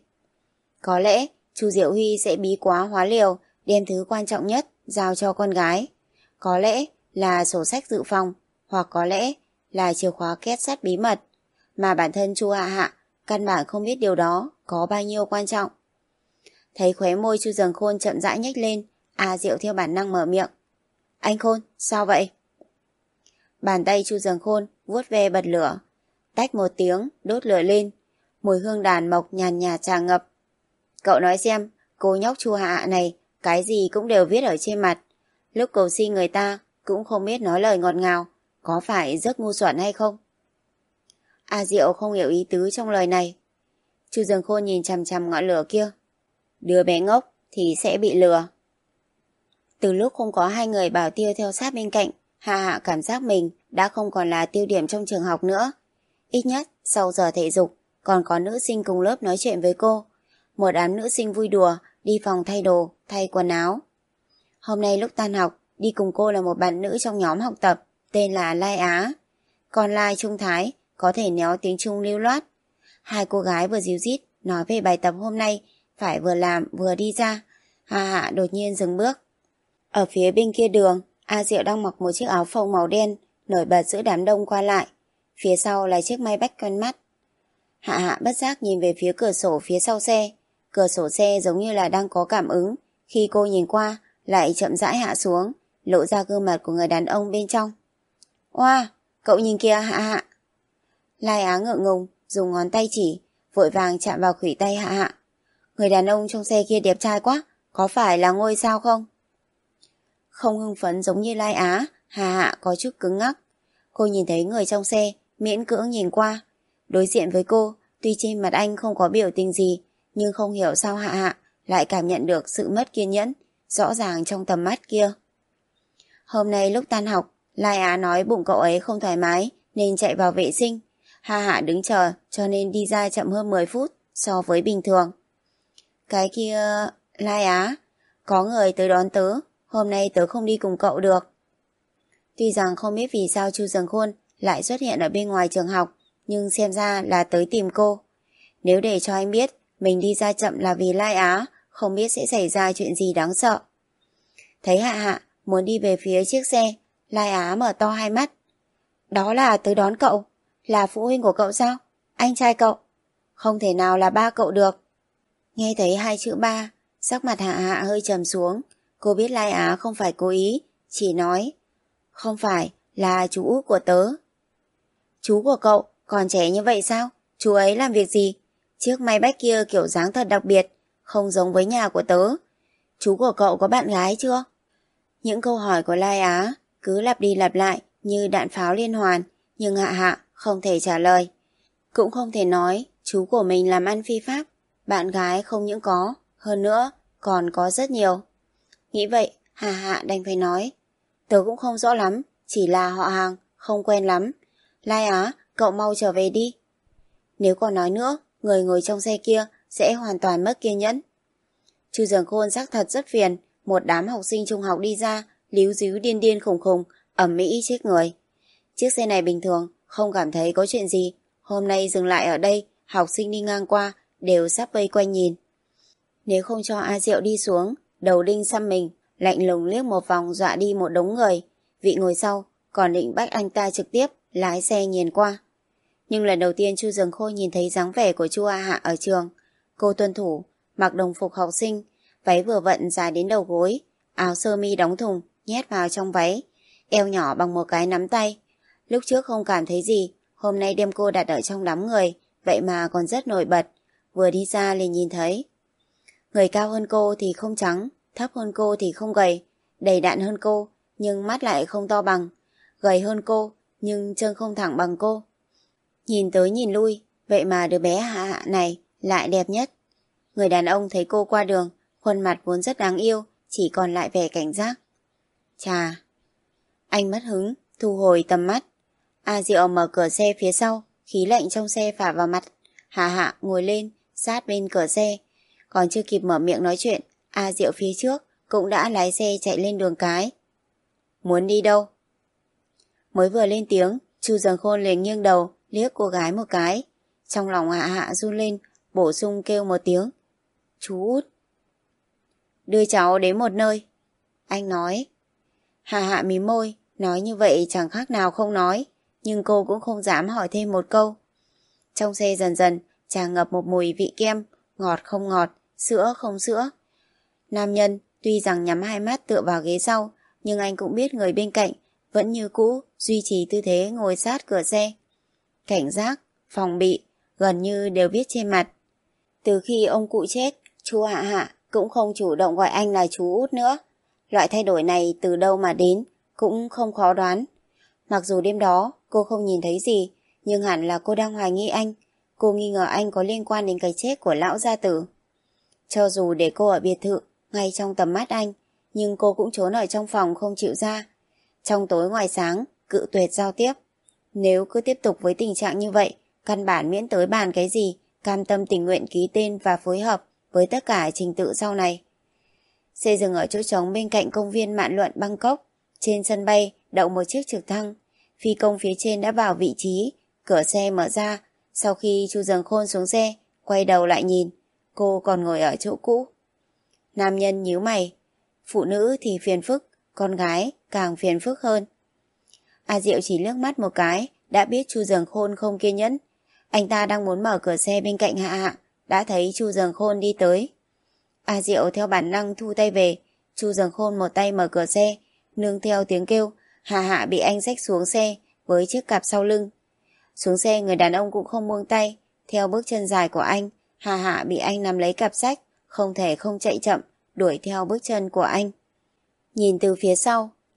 Speaker 1: Có lẽ Chu Diệu Huy sẽ bí quá hóa liều đem thứ quan trọng nhất giao cho con gái. Có lẽ là sổ sách dự phòng, hoặc có lẽ là chìa khóa két sắt bí mật, mà bản thân Chu Hạ Hạ căn bản không biết điều đó có bao nhiêu quan trọng. Thấy khóe môi Chu Dần Khôn chậm rãi nhếch lên, A Diệu theo bản năng mở miệng. Anh Khôn, sao vậy? Bàn tay Chu Dần Khôn vuốt ve bật lửa, tách một tiếng, đốt lửa lên. Mùi hương đàn mộc nhàn nhạt tràn ngập. Cậu nói xem, cô nhóc Chu Hạ này cái gì cũng đều viết ở trên mặt. Lúc cầu xin người ta cũng không biết nói lời ngọt ngào, có phải rất ngu xuẩn hay không? A Diệu không hiểu ý tứ trong lời này. Chu Dần Khôn nhìn chằm chằm ngọn lửa kia. Đứa bé ngốc thì sẽ bị lừa. Từ lúc không có hai người bảo tiêu theo sát bên cạnh, Hạ Hạ cảm giác mình đã không còn là tiêu điểm trong trường học nữa. Ít nhất sau giờ thể dục còn có nữ sinh cùng lớp nói chuyện với cô. Một đám nữ sinh vui đùa đi phòng thay đồ, thay quần áo. Hôm nay lúc tan học, đi cùng cô là một bạn nữ trong nhóm học tập, tên là Lai Á. Còn Lai Trung Thái có thể néo tiếng Trung lưu loát. Hai cô gái vừa díu dít nói về bài tập hôm nay, phải vừa làm vừa đi ra. Hạ Hạ đột nhiên dừng bước. Ở phía bên kia đường, A Diệu đang mặc một chiếc áo phông màu đen, nổi bật giữa đám đông qua lại. Phía sau là chiếc may bách quen mắt. Hạ Hạ bất giác nhìn về phía cửa sổ phía sau xe. Cửa sổ xe giống như là đang có cảm ứng. Khi cô nhìn qua, lại chậm rãi hạ xuống, lộ ra gương mặt của người đàn ông bên trong. Oa, wow, cậu nhìn kìa Hạ Hạ. Lai Á ngượng ngùng, dùng ngón tay chỉ, vội vàng chạm vào khuỷu tay Hạ Hạ. Người đàn ông trong xe kia đẹp trai quá, có phải là ngôi sao không? Không hưng phấn giống như Lai Á, Hà Hạ có chút cứng ngắc. Cô nhìn thấy người trong xe, miễn cưỡng nhìn qua. Đối diện với cô, tuy trên mặt anh không có biểu tình gì, nhưng không hiểu sao Hạ Hạ lại cảm nhận được sự mất kiên nhẫn, rõ ràng trong tầm mắt kia. Hôm nay lúc tan học, Lai Á nói bụng cậu ấy không thoải mái nên chạy vào vệ sinh. Hạ Hạ đứng chờ cho nên đi ra chậm hơn mười phút so với bình thường. Cái kia... Lai Á, có người tới đón tớ, hôm nay tớ không đi cùng cậu được. Tuy rằng không biết vì sao Chu Dường Khôn lại xuất hiện ở bên ngoài trường học, nhưng xem ra là tới tìm cô. Nếu để cho anh biết mình đi ra chậm là vì Lai Á, không biết sẽ xảy ra chuyện gì đáng sợ. Thấy Hạ Hạ muốn đi về phía chiếc xe, Lai Á mở to hai mắt. Đó là tới đón cậu, là phụ huynh của cậu sao? Anh trai cậu? Không thể nào là ba cậu được. Nghe thấy hai chữ ba, sắc mặt Hạ Hạ hơi trầm xuống. Cô biết Lai Á không phải cố ý, chỉ nói không phải, là chú út của tớ. Chú của cậu còn trẻ như vậy sao? Chú ấy làm việc gì? Chiếc may bách kia kiểu dáng thật đặc biệt, không giống với nhà của tớ. Chú của cậu có bạn gái chưa? Những câu hỏi của Lai Á cứ lặp đi lặp lại như đạn pháo liên hoàn, nhưng Hạ Hạ không thể trả lời. Cũng không thể nói chú của mình làm ăn phi pháp. Bạn gái không những có, hơn nữa còn có rất nhiều. Nghĩ vậy, Hạ Hạ đành phải nói. Tớ cũng không rõ lắm, chỉ là họ hàng, không quen lắm. Lai Á, cậu mau trở về đi. Nếu còn nói nữa, người ngồi trong xe kia sẽ hoàn toàn mất kiên nhẫn. Chu Dường Khôn xác thật rất phiền, một đám học sinh trung học đi ra, líu díu điên điên khùng khùng, ầm ĩ chết người. Chiếc xe này bình thường, không cảm thấy có chuyện gì. Hôm nay dừng lại ở đây, học sinh đi ngang qua, đều sắp vây quanh nhìn. Nếu không cho A Diệu đi xuống, đầu đinh xăm mình, lạnh lùng liếc một vòng dọa đi một đống người. Vị ngồi sau còn định bắt anh ta trực tiếp lái xe nhìn qua. Nhưng lần đầu tiên Chu Dường Khôn nhìn thấy dáng vẻ của Chu A Hạ ở trường. Cô tuân thủ, mặc đồng phục học sinh, váy vừa vặn dài đến đầu gối, áo sơ mi đóng thùng nhét vào trong váy, eo nhỏ bằng một cái nắm tay. Lúc trước không cảm thấy gì, hôm nay đem cô đặt ở trong đám người, vậy mà còn rất nổi bật. Vừa đi ra liền nhìn thấy. Người cao hơn cô thì không trắng, thấp hơn cô thì không gầy, đầy đặn hơn cô nhưng mắt lại không to bằng, gầy hơn cô nhưng chân không thẳng bằng cô. Nhìn tới nhìn lui, vậy mà đứa bé Hạ Hạ này lại đẹp nhất. Người đàn ông thấy cô qua đường, khuôn mặt vốn rất đáng yêu, chỉ còn lại vẻ cảnh giác. Chà! Anh mất hứng, thu hồi tầm mắt. A Diệu mở cửa xe phía sau, khí lạnh trong xe phả vào mặt. Hạ Hạ ngồi lên, sát bên cửa xe. Còn chưa kịp mở miệng nói chuyện, A Diệu phía trước cũng đã lái xe chạy lên đường cái. Muốn đi đâu? Mới vừa lên tiếng, Chu Dường Khôn liền nghiêng đầu, liếc cô gái một cái. Trong lòng Hạ Hạ run lên, bổ sung kêu một tiếng. Chú út. Đưa cháu đến một nơi. Anh nói. Hạ Hạ mím môi, nói như vậy chẳng khác nào không nói, nhưng cô cũng không dám hỏi thêm một câu. Trong xe dần dần tràn ngập một mùi vị kem, ngọt không ngọt, sữa không sữa. Nam nhân tuy rằng nhắm hai mắt tựa vào ghế sau, nhưng anh cũng biết người bên cạnh vẫn như cũ duy trì tư thế ngồi sát cửa xe. Cảnh giác, phòng bị, gần như đều viết trên mặt. Từ khi ông cụ chết, chú Hạ Hạ cũng không chủ động gọi anh là chú út nữa. Loại thay đổi này từ đâu mà đến cũng không khó đoán. Mặc dù đêm đó cô không nhìn thấy gì, nhưng hẳn là cô đang hoài nghi anh. Cô nghi ngờ anh có liên quan đến cái chết của lão gia tử. Cho dù để cô ở biệt thự, ngay trong tầm mắt anh, nhưng cô cũng trốn ở trong phòng không chịu ra. Trong tối ngoài sáng, cự tuyệt giao tiếp. Nếu cứ tiếp tục với tình trạng như vậy, căn bản miễn tới bàn cái gì, cam tâm tình nguyện ký tên và phối hợp với tất cả trình tự sau này. Xe dừng ở chỗ trống bên cạnh công viên Mạn Luận Bangkok. Trên sân bay đậu một chiếc trực thăng. Phi công phía trên đã vào vị trí, cửa xe mở ra. Sau khi Chu Dường Khôn xuống xe, quay đầu lại nhìn, cô còn ngồi ở chỗ cũ. Nam nhân nhíu mày. Phụ nữ thì phiền phức, con gái càng phiền phức hơn. A Diệu chỉ liếc mắt một cái, đã biết Chu Dường Khôn không kiên nhẫn. Anh ta đang muốn mở cửa xe bên cạnh Hạ Hạ, đã thấy Chu Dường Khôn đi tới. A Diệu theo bản năng thu tay về. Chu Dường Khôn một tay mở cửa xe, nương theo tiếng kêu. Hạ Hạ bị anh xách xuống xe với chiếc cặp sau lưng. Xuống xe người đàn ông cũng không buông tay. Theo bước chân dài của anh, Hạ Hạ bị anh nắm lấy cặp sách, không thể không chạy chậm, đuổi theo bước chân của anh. Nhìn từ phía sau,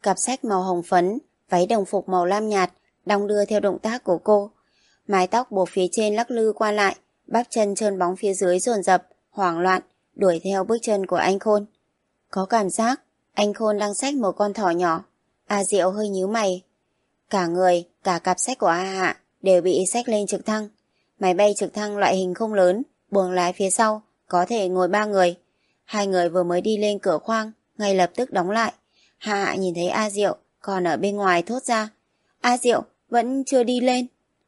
Speaker 1: cặp sách màu hồng phấn, váy đồng phục màu lam nhạt, đong đưa theo động tác của cô. Mái tóc buộc phía trên lắc lư qua lại, bắp chân trơn bóng phía dưới dồn dập, hoảng loạn, đuổi theo bước chân của anh Khôn. Có cảm giác anh Khôn đang xách một con thỏ nhỏ. A Diệu hơi nhíu mày. Cả người, cả cặp sách của A Hạ đều bị xách lên trực thăng. Máy bay trực thăng loại hình không lớn, buồng lái phía sau, có thể ngồi ba người. Hai người vừa mới đi lên cửa khoang, ngay lập tức đóng lại. Hạ Hạ nhìn thấy A Diệu còn ở bên ngoài thốt ra. A Diệu vẫn chưa đi lên.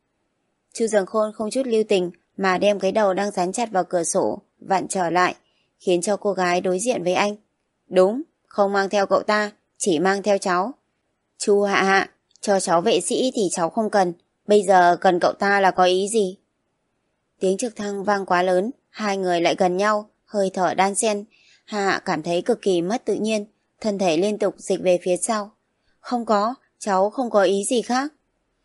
Speaker 1: Chu Dần Khôn không chút lưu tình mà đem cái đầu đang dán chặt vào cửa sổ vặn trở lại, khiến cho cô gái đối diện với anh. Đúng, không mang theo cậu ta, chỉ mang theo cháu. Chu Hạ Hạ, cho cháu vệ sĩ thì cháu không cần, bây giờ cần cậu ta là có ý gì? Tiếng trực thăng vang quá lớn, hai người lại gần nhau, hơi thở đan xen. Hạ Hạ cảm thấy cực kỳ mất tự nhiên, thân thể liên tục dịch về phía sau. Không có, cháu không có ý gì khác.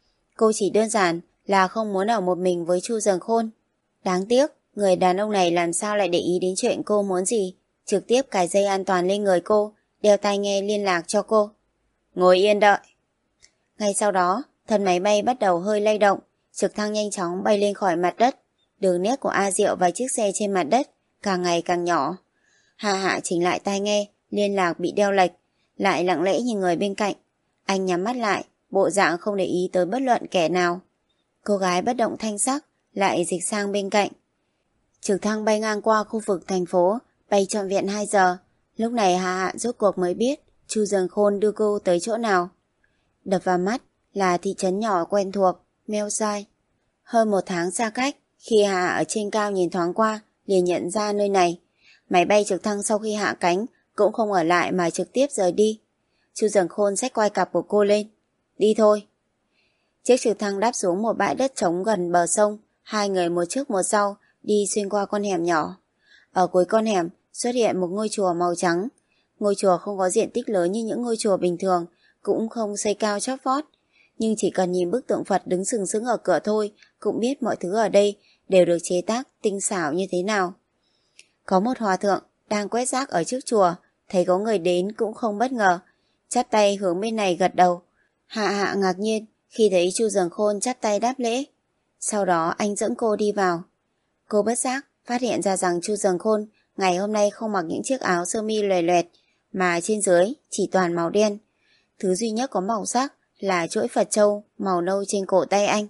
Speaker 1: Cô chỉ đơn giản là không muốn ở một mình với Chu Dần Khôn. Đáng tiếc, người đàn ông này làm sao lại để ý đến chuyện cô muốn gì, trực tiếp cài dây an toàn lên người cô, đeo tai nghe liên lạc cho cô. Ngồi yên đợi. Ngay sau đó, thân máy bay bắt đầu hơi lay động, trực thăng nhanh chóng bay lên khỏi mặt đất. Đường nét của A Diệu và chiếc xe trên mặt đất càng ngày càng nhỏ. Hạ Hạ chỉnh lại tai nghe, liên lạc bị đeo lệch, lại lặng lẽ nhìn người bên cạnh. Anh nhắm mắt lại, bộ dạng không để ý tới bất luận kẻ nào. Cô gái bất động thanh sắc, lại dịch sang bên cạnh. Trực thăng bay ngang qua khu vực thành phố, bay trọn vẹn hai giờ. Lúc này Hạ Hạ rốt cuộc mới biết Chu Dần Khôn đưa cô tới chỗ nào. Đập vào mắt là thị trấn nhỏ quen thuộc, Meo Sai. Hơn một tháng xa cách, khi Hạ Hạ ở trên cao nhìn thoáng qua, liền nhận ra nơi này. Máy bay trực thăng sau khi hạ cánh cũng không ở lại mà trực tiếp rời đi. Chu Dần Khôn xách quai cặp của cô lên. Đi thôi. Chiếc trực thăng đáp xuống một bãi đất trống gần bờ sông, hai người một trước một sau đi xuyên qua con hẻm nhỏ. Ở cuối con hẻm xuất hiện một ngôi chùa màu trắng. Ngôi chùa không có diện tích lớn như những ngôi chùa bình thường, cũng không xây cao chót vót, nhưng chỉ cần nhìn bức tượng Phật đứng sừng sững ở cửa thôi cũng biết mọi thứ ở đây đều được chế tác tinh xảo như thế nào. Có một hòa thượng đang quét rác ở trước chùa, thấy có người đến cũng không bất ngờ, chắp tay hướng bên này gật đầu. Hạ Hạ ngạc nhiên khi thấy Chu Dần Khôn chắp tay đáp lễ. Sau đó anh dẫn cô đi vào. Cô bất giác phát hiện ra rằng Chu Dần Khôn ngày hôm nay không mặc những chiếc áo sơ mi lòe loẹt, mà trên dưới chỉ toàn màu đen. Thứ duy nhất có màu sắc là chuỗi Phật châu màu nâu trên cổ tay anh.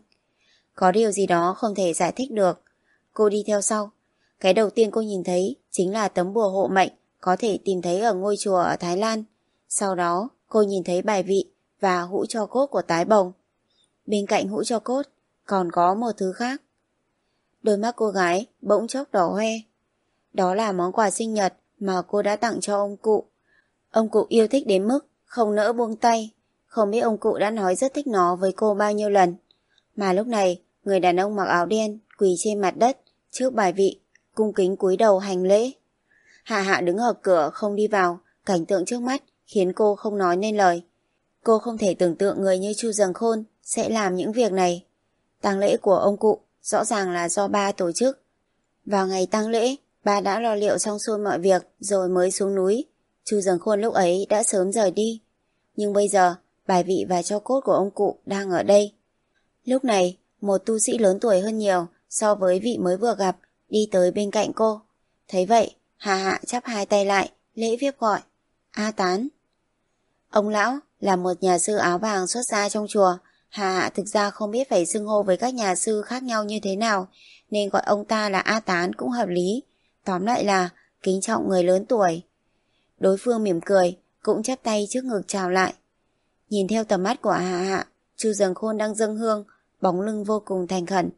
Speaker 1: Có điều gì đó không thể giải thích được. Cô đi theo sau. Cái đầu tiên cô nhìn thấy chính là tấm bùa hộ mệnh có thể tìm thấy ở ngôi chùa ở Thái Lan. Sau đó cô nhìn thấy bài vị và hũ tro cốt của Tái Bồng. Bên cạnh hũ tro cốt còn có một thứ khác. Đôi mắt cô gái bỗng chốc đỏ hoe. Đó là món quà sinh nhật mà cô đã tặng cho ông cụ. Ông cụ yêu thích đến mức không nỡ buông tay. Không biết ông cụ đã nói rất thích nó với cô bao nhiêu lần. Mà lúc này, người đàn ông mặc áo đen quỳ trên mặt đất trước bài vị, cung kính cúi đầu hành lễ. Hạ Hạ đứng ở cửa không đi vào, cảnh tượng trước mắt khiến cô không nói nên lời. Cô không thể tưởng tượng người như Chu Dần Khôn sẽ làm những việc này. Tang lễ của ông cụ rõ ràng là do ba tổ chức. Vào ngày tang lễ, ba đã lo liệu xong xuôi mọi việc rồi mới xuống núi. Chu Dần Khôn lúc ấy đã sớm rời đi. Nhưng bây giờ, bài vị và tro cốt của ông cụ đang ở đây. Lúc này, một tu sĩ lớn tuổi hơn nhiều so với vị mới vừa gặp đi tới bên cạnh cô. Thấy vậy, Hạ Hạ chắp hai tay lại, lễ phép gọi. A Tán. Ông lão là một nhà sư áo vàng xuất gia trong chùa. Hạ Hạ thực ra không biết phải xưng hô với các nhà sư khác nhau như thế nào, nên gọi ông ta là A Tán cũng hợp lý. Tóm lại là kính trọng người lớn tuổi. Đối phương mỉm cười, cũng chắp tay trước ngực chào lại. Nhìn theo tầm mắt của Hạ Hạ, Chu Dần Khôn đang dâng hương, bóng lưng vô cùng thành khẩn.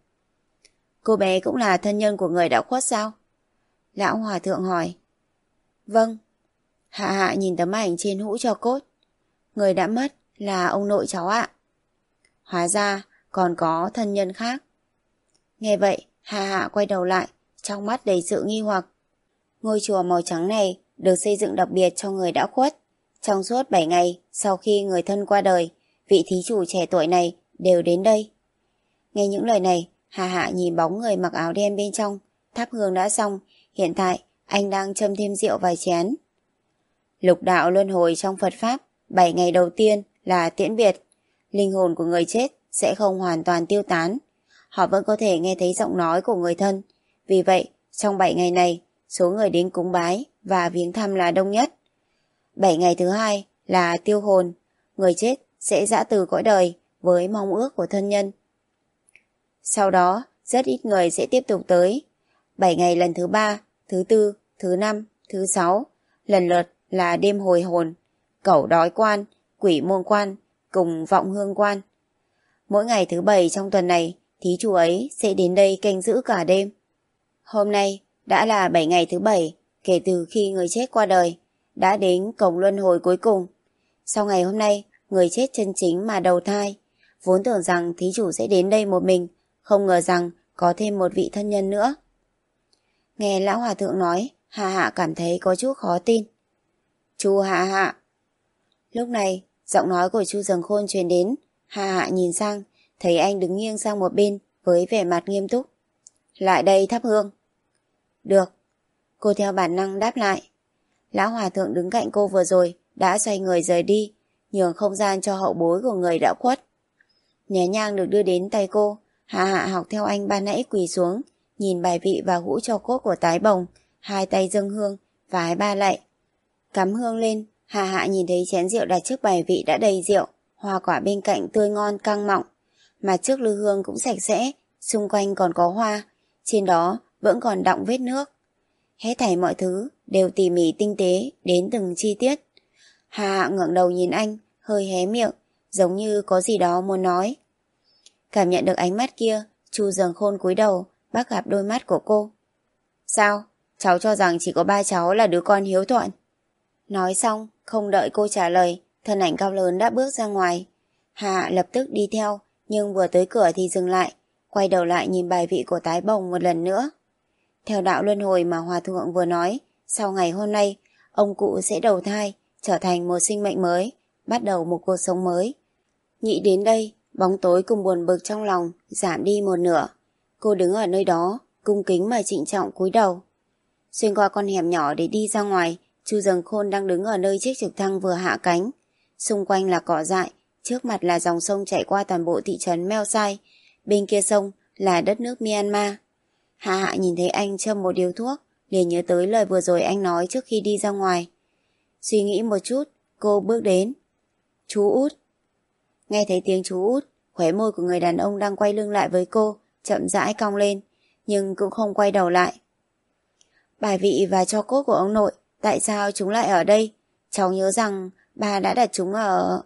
Speaker 1: Cô bé cũng là thân nhân của người đã khuất sao? Lão hòa thượng hỏi. Vâng. Hạ Hạ nhìn tấm ảnh trên hũ tro cốt. Người đã mất là ông nội cháu ạ. Hóa ra còn có thân nhân khác. Nghe vậy, Hạ Hạ quay đầu lại, trong mắt đầy sự nghi hoặc. Ngôi chùa màu trắng này được xây dựng đặc biệt cho người đã khuất. Trong suốt bảy ngày sau khi người thân qua đời, vị thí chủ trẻ tuổi này đều đến đây. Nghe những lời này, Hạ Hạ nhìn bóng người mặc áo đen bên trong. Thắp hương đã xong, hiện tại anh đang châm thêm rượu vài chén. Lục đạo luân hồi trong Phật Pháp bảy ngày đầu tiên là tiễn biệt. Linh hồn của người chết sẽ không hoàn toàn tiêu tán. Họ vẫn có thể nghe thấy giọng nói của người thân. Vì vậy, trong bảy ngày này, số người đến cúng bái và viếng thăm là đông nhất. bảy ngày thứ hai là tiêu hồn. Người chết sẽ giã từ cõi đời với mong ước của thân nhân. Sau đó, rất ít người sẽ tiếp tục tới. bảy ngày lần thứ ba, thứ tư, thứ năm, thứ sáu, lần lượt là đêm hồi hồn, cẩu đói quan, quỷ môn quan, cùng vọng hương quan. Mỗi ngày thứ bảy trong tuần này, thí chủ ấy sẽ đến đây canh giữ cả đêm. Hôm nay đã là bảy ngày thứ bảy kể từ khi người chết qua đời, đã đến cổng luân hồi cuối cùng. Sau ngày hôm nay, người chết chân chính mà đầu thai. Vốn tưởng rằng thí chủ sẽ đến đây một mình, không ngờ rằng có thêm một vị thân nhân nữa. Nghe lão hòa thượng nói, Hạ Hạ cảm thấy có chút khó tin. Chu Hạ Hạ. Lúc này, giọng nói của Chu Dâng Khôn truyền đến. Hạ Hạ nhìn sang, thấy anh đứng nghiêng sang một bên với vẻ mặt nghiêm túc. Lại đây thắp hương. Được. Cô theo bản năng đáp lại. Lão hòa thượng đứng cạnh cô vừa rồi đã xoay người rời đi, nhường không gian cho hậu bối của người đã khuất. Nén nhang được đưa đến tay cô, Hạ Hạ học theo anh ban nãy quỳ xuống, nhìn bài vị và hũ tro cốt của tái bồng, hai tay dâng hương, vái ba lạy. Cắm hương lên, Hạ Hạ nhìn thấy chén rượu đặt trước bài vị đã đầy rượu, hoa quả bên cạnh tươi ngon căng mọng, mà trước lư hương cũng sạch sẽ, xung quanh còn có hoa, trên đó vẫn còn đọng vết nước. Hết thảy mọi thứ đều tỉ mỉ tinh tế đến từng chi tiết. Hạ Hạ ngẩng đầu nhìn anh, hơi hé miệng, giống như có gì đó muốn nói. Cảm nhận được ánh mắt kia, Chu Dâng Khôn cúi đầu, bắt gặp đôi mắt của cô. Sao? Cháu cho rằng chỉ có ba cháu là đứa con hiếu thuận. Nói xong, không đợi cô trả lời, thân ảnh cao lớn đã bước ra ngoài. Hạ lập tức đi theo, nhưng vừa tới cửa thì dừng lại, quay đầu lại nhìn bài vị của tái bồng một lần nữa. Theo đạo luân hồi mà Hòa Thượng vừa nói, sau ngày hôm nay, ông cụ sẽ đầu thai, trở thành một sinh mệnh mới, bắt đầu một cuộc sống mới. Nghĩ đến đây, bóng tối cùng buồn bực trong lòng giảm đi một nửa. Cô đứng ở nơi đó, cung kính mà trịnh trọng cúi đầu. Xuyên qua con hẻm nhỏ để đi ra ngoài, Chu Dâng Khôn đang đứng ở nơi chiếc trực thăng vừa hạ cánh. Xung quanh là cỏ dại, trước mặt là dòng sông chảy qua toàn bộ thị trấn Meo Sai. Bên kia sông là đất nước Myanmar. Hạ Hạ nhìn thấy anh châm một điếu thuốc, liền nhớ tới lời vừa rồi anh nói trước khi đi ra ngoài. Suy nghĩ một chút, cô bước đến. Chú Út. Nghe thấy tiếng chú Út, khóe môi của người đàn ông đang quay lưng lại với cô chậm rãi cong lên, nhưng cũng không quay đầu lại. Bài vị và tro cốt của ông nội, tại sao chúng lại ở đây? Cháu nhớ rằng bà đã đặt chúng ở...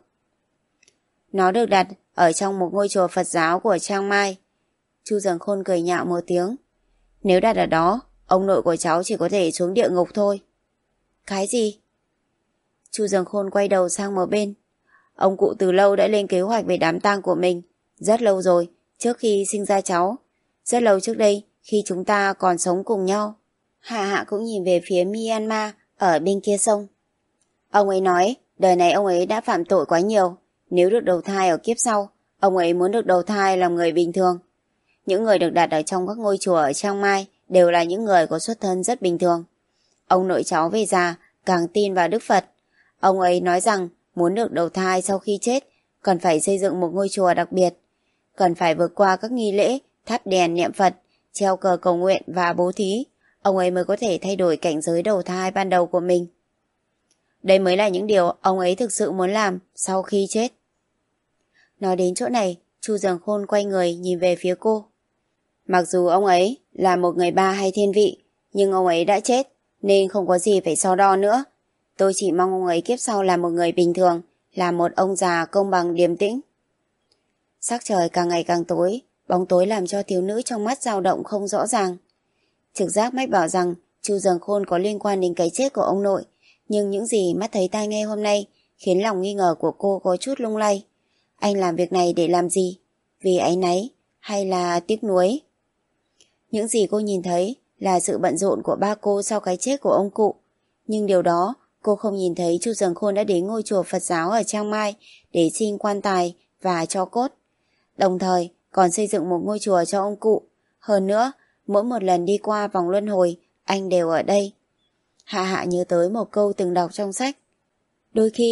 Speaker 1: Nó được đặt ở trong một ngôi chùa Phật giáo của Chiang Mai. Chu Dâng Khôn cười nhạo một tiếng. Nếu đặt ở đó, ông nội của cháu chỉ có thể xuống địa ngục thôi. Cái gì? Chu Dâng Khôn quay đầu sang một bên. Ông cụ từ lâu đã lên kế hoạch về đám tang của mình. Rất lâu rồi, trước khi sinh ra cháu. Rất lâu trước đây, khi chúng ta còn sống cùng nhau. Hạ Hạ cũng nhìn về phía Myanmar ở bên kia sông. Ông ấy nói, đời này ông ấy đã phạm tội quá nhiều. Nếu được đầu thai ở kiếp sau, ông ấy muốn được đầu thai làm người bình thường. Những người được đặt ở trong các ngôi chùa ở Chiang Mai đều là những người có xuất thân rất bình thường. Ông nội cháu về già càng tin vào Đức Phật. Ông ấy nói rằng muốn được đầu thai sau khi chết, cần phải xây dựng một ngôi chùa đặc biệt. Cần phải vượt qua các nghi lễ, thắp đèn niệm Phật, treo cờ cầu nguyện và bố thí. Ông ấy mới có thể thay đổi cảnh giới đầu thai ban đầu của mình. Đây mới là những điều ông ấy thực sự muốn làm sau khi chết. Nói đến chỗ này, Chu Dâng Khôn quay người nhìn về phía cô. Mặc dù ông ấy là một người ba hay thiên vị, nhưng ông ấy đã chết, nên không có gì phải so đo nữa. Tôi chỉ mong ông ấy kiếp sau là một người bình thường, là một ông già công bằng điềm tĩnh. Sắc trời càng ngày càng tối, bóng tối làm cho thiếu nữ trong mắt dao động không rõ ràng. Trực giác mách bảo rằng Chu Dâng Khôn có liên quan đến cái chết của ông nội, nhưng những gì mắt thấy tai nghe hôm nay khiến lòng nghi ngờ của cô có chút lung lay. Anh làm việc này để làm gì? Vì áy náy hay là tiếc nuối? Những gì cô nhìn thấy là sự bận rộn của ba cô sau cái chết của ông cụ. Nhưng điều đó cô không nhìn thấy Chu Dâng Khôn đã đến ngôi chùa Phật giáo ở Chiang Mai để xin quan tài và tro cốt. Đồng thời còn xây dựng một ngôi chùa cho ông cụ. Hơn nữa, mỗi một lần đi qua vòng luân hồi, anh đều ở đây. Hạ Hạ nhớ tới một câu từng đọc trong sách. Đôi khi,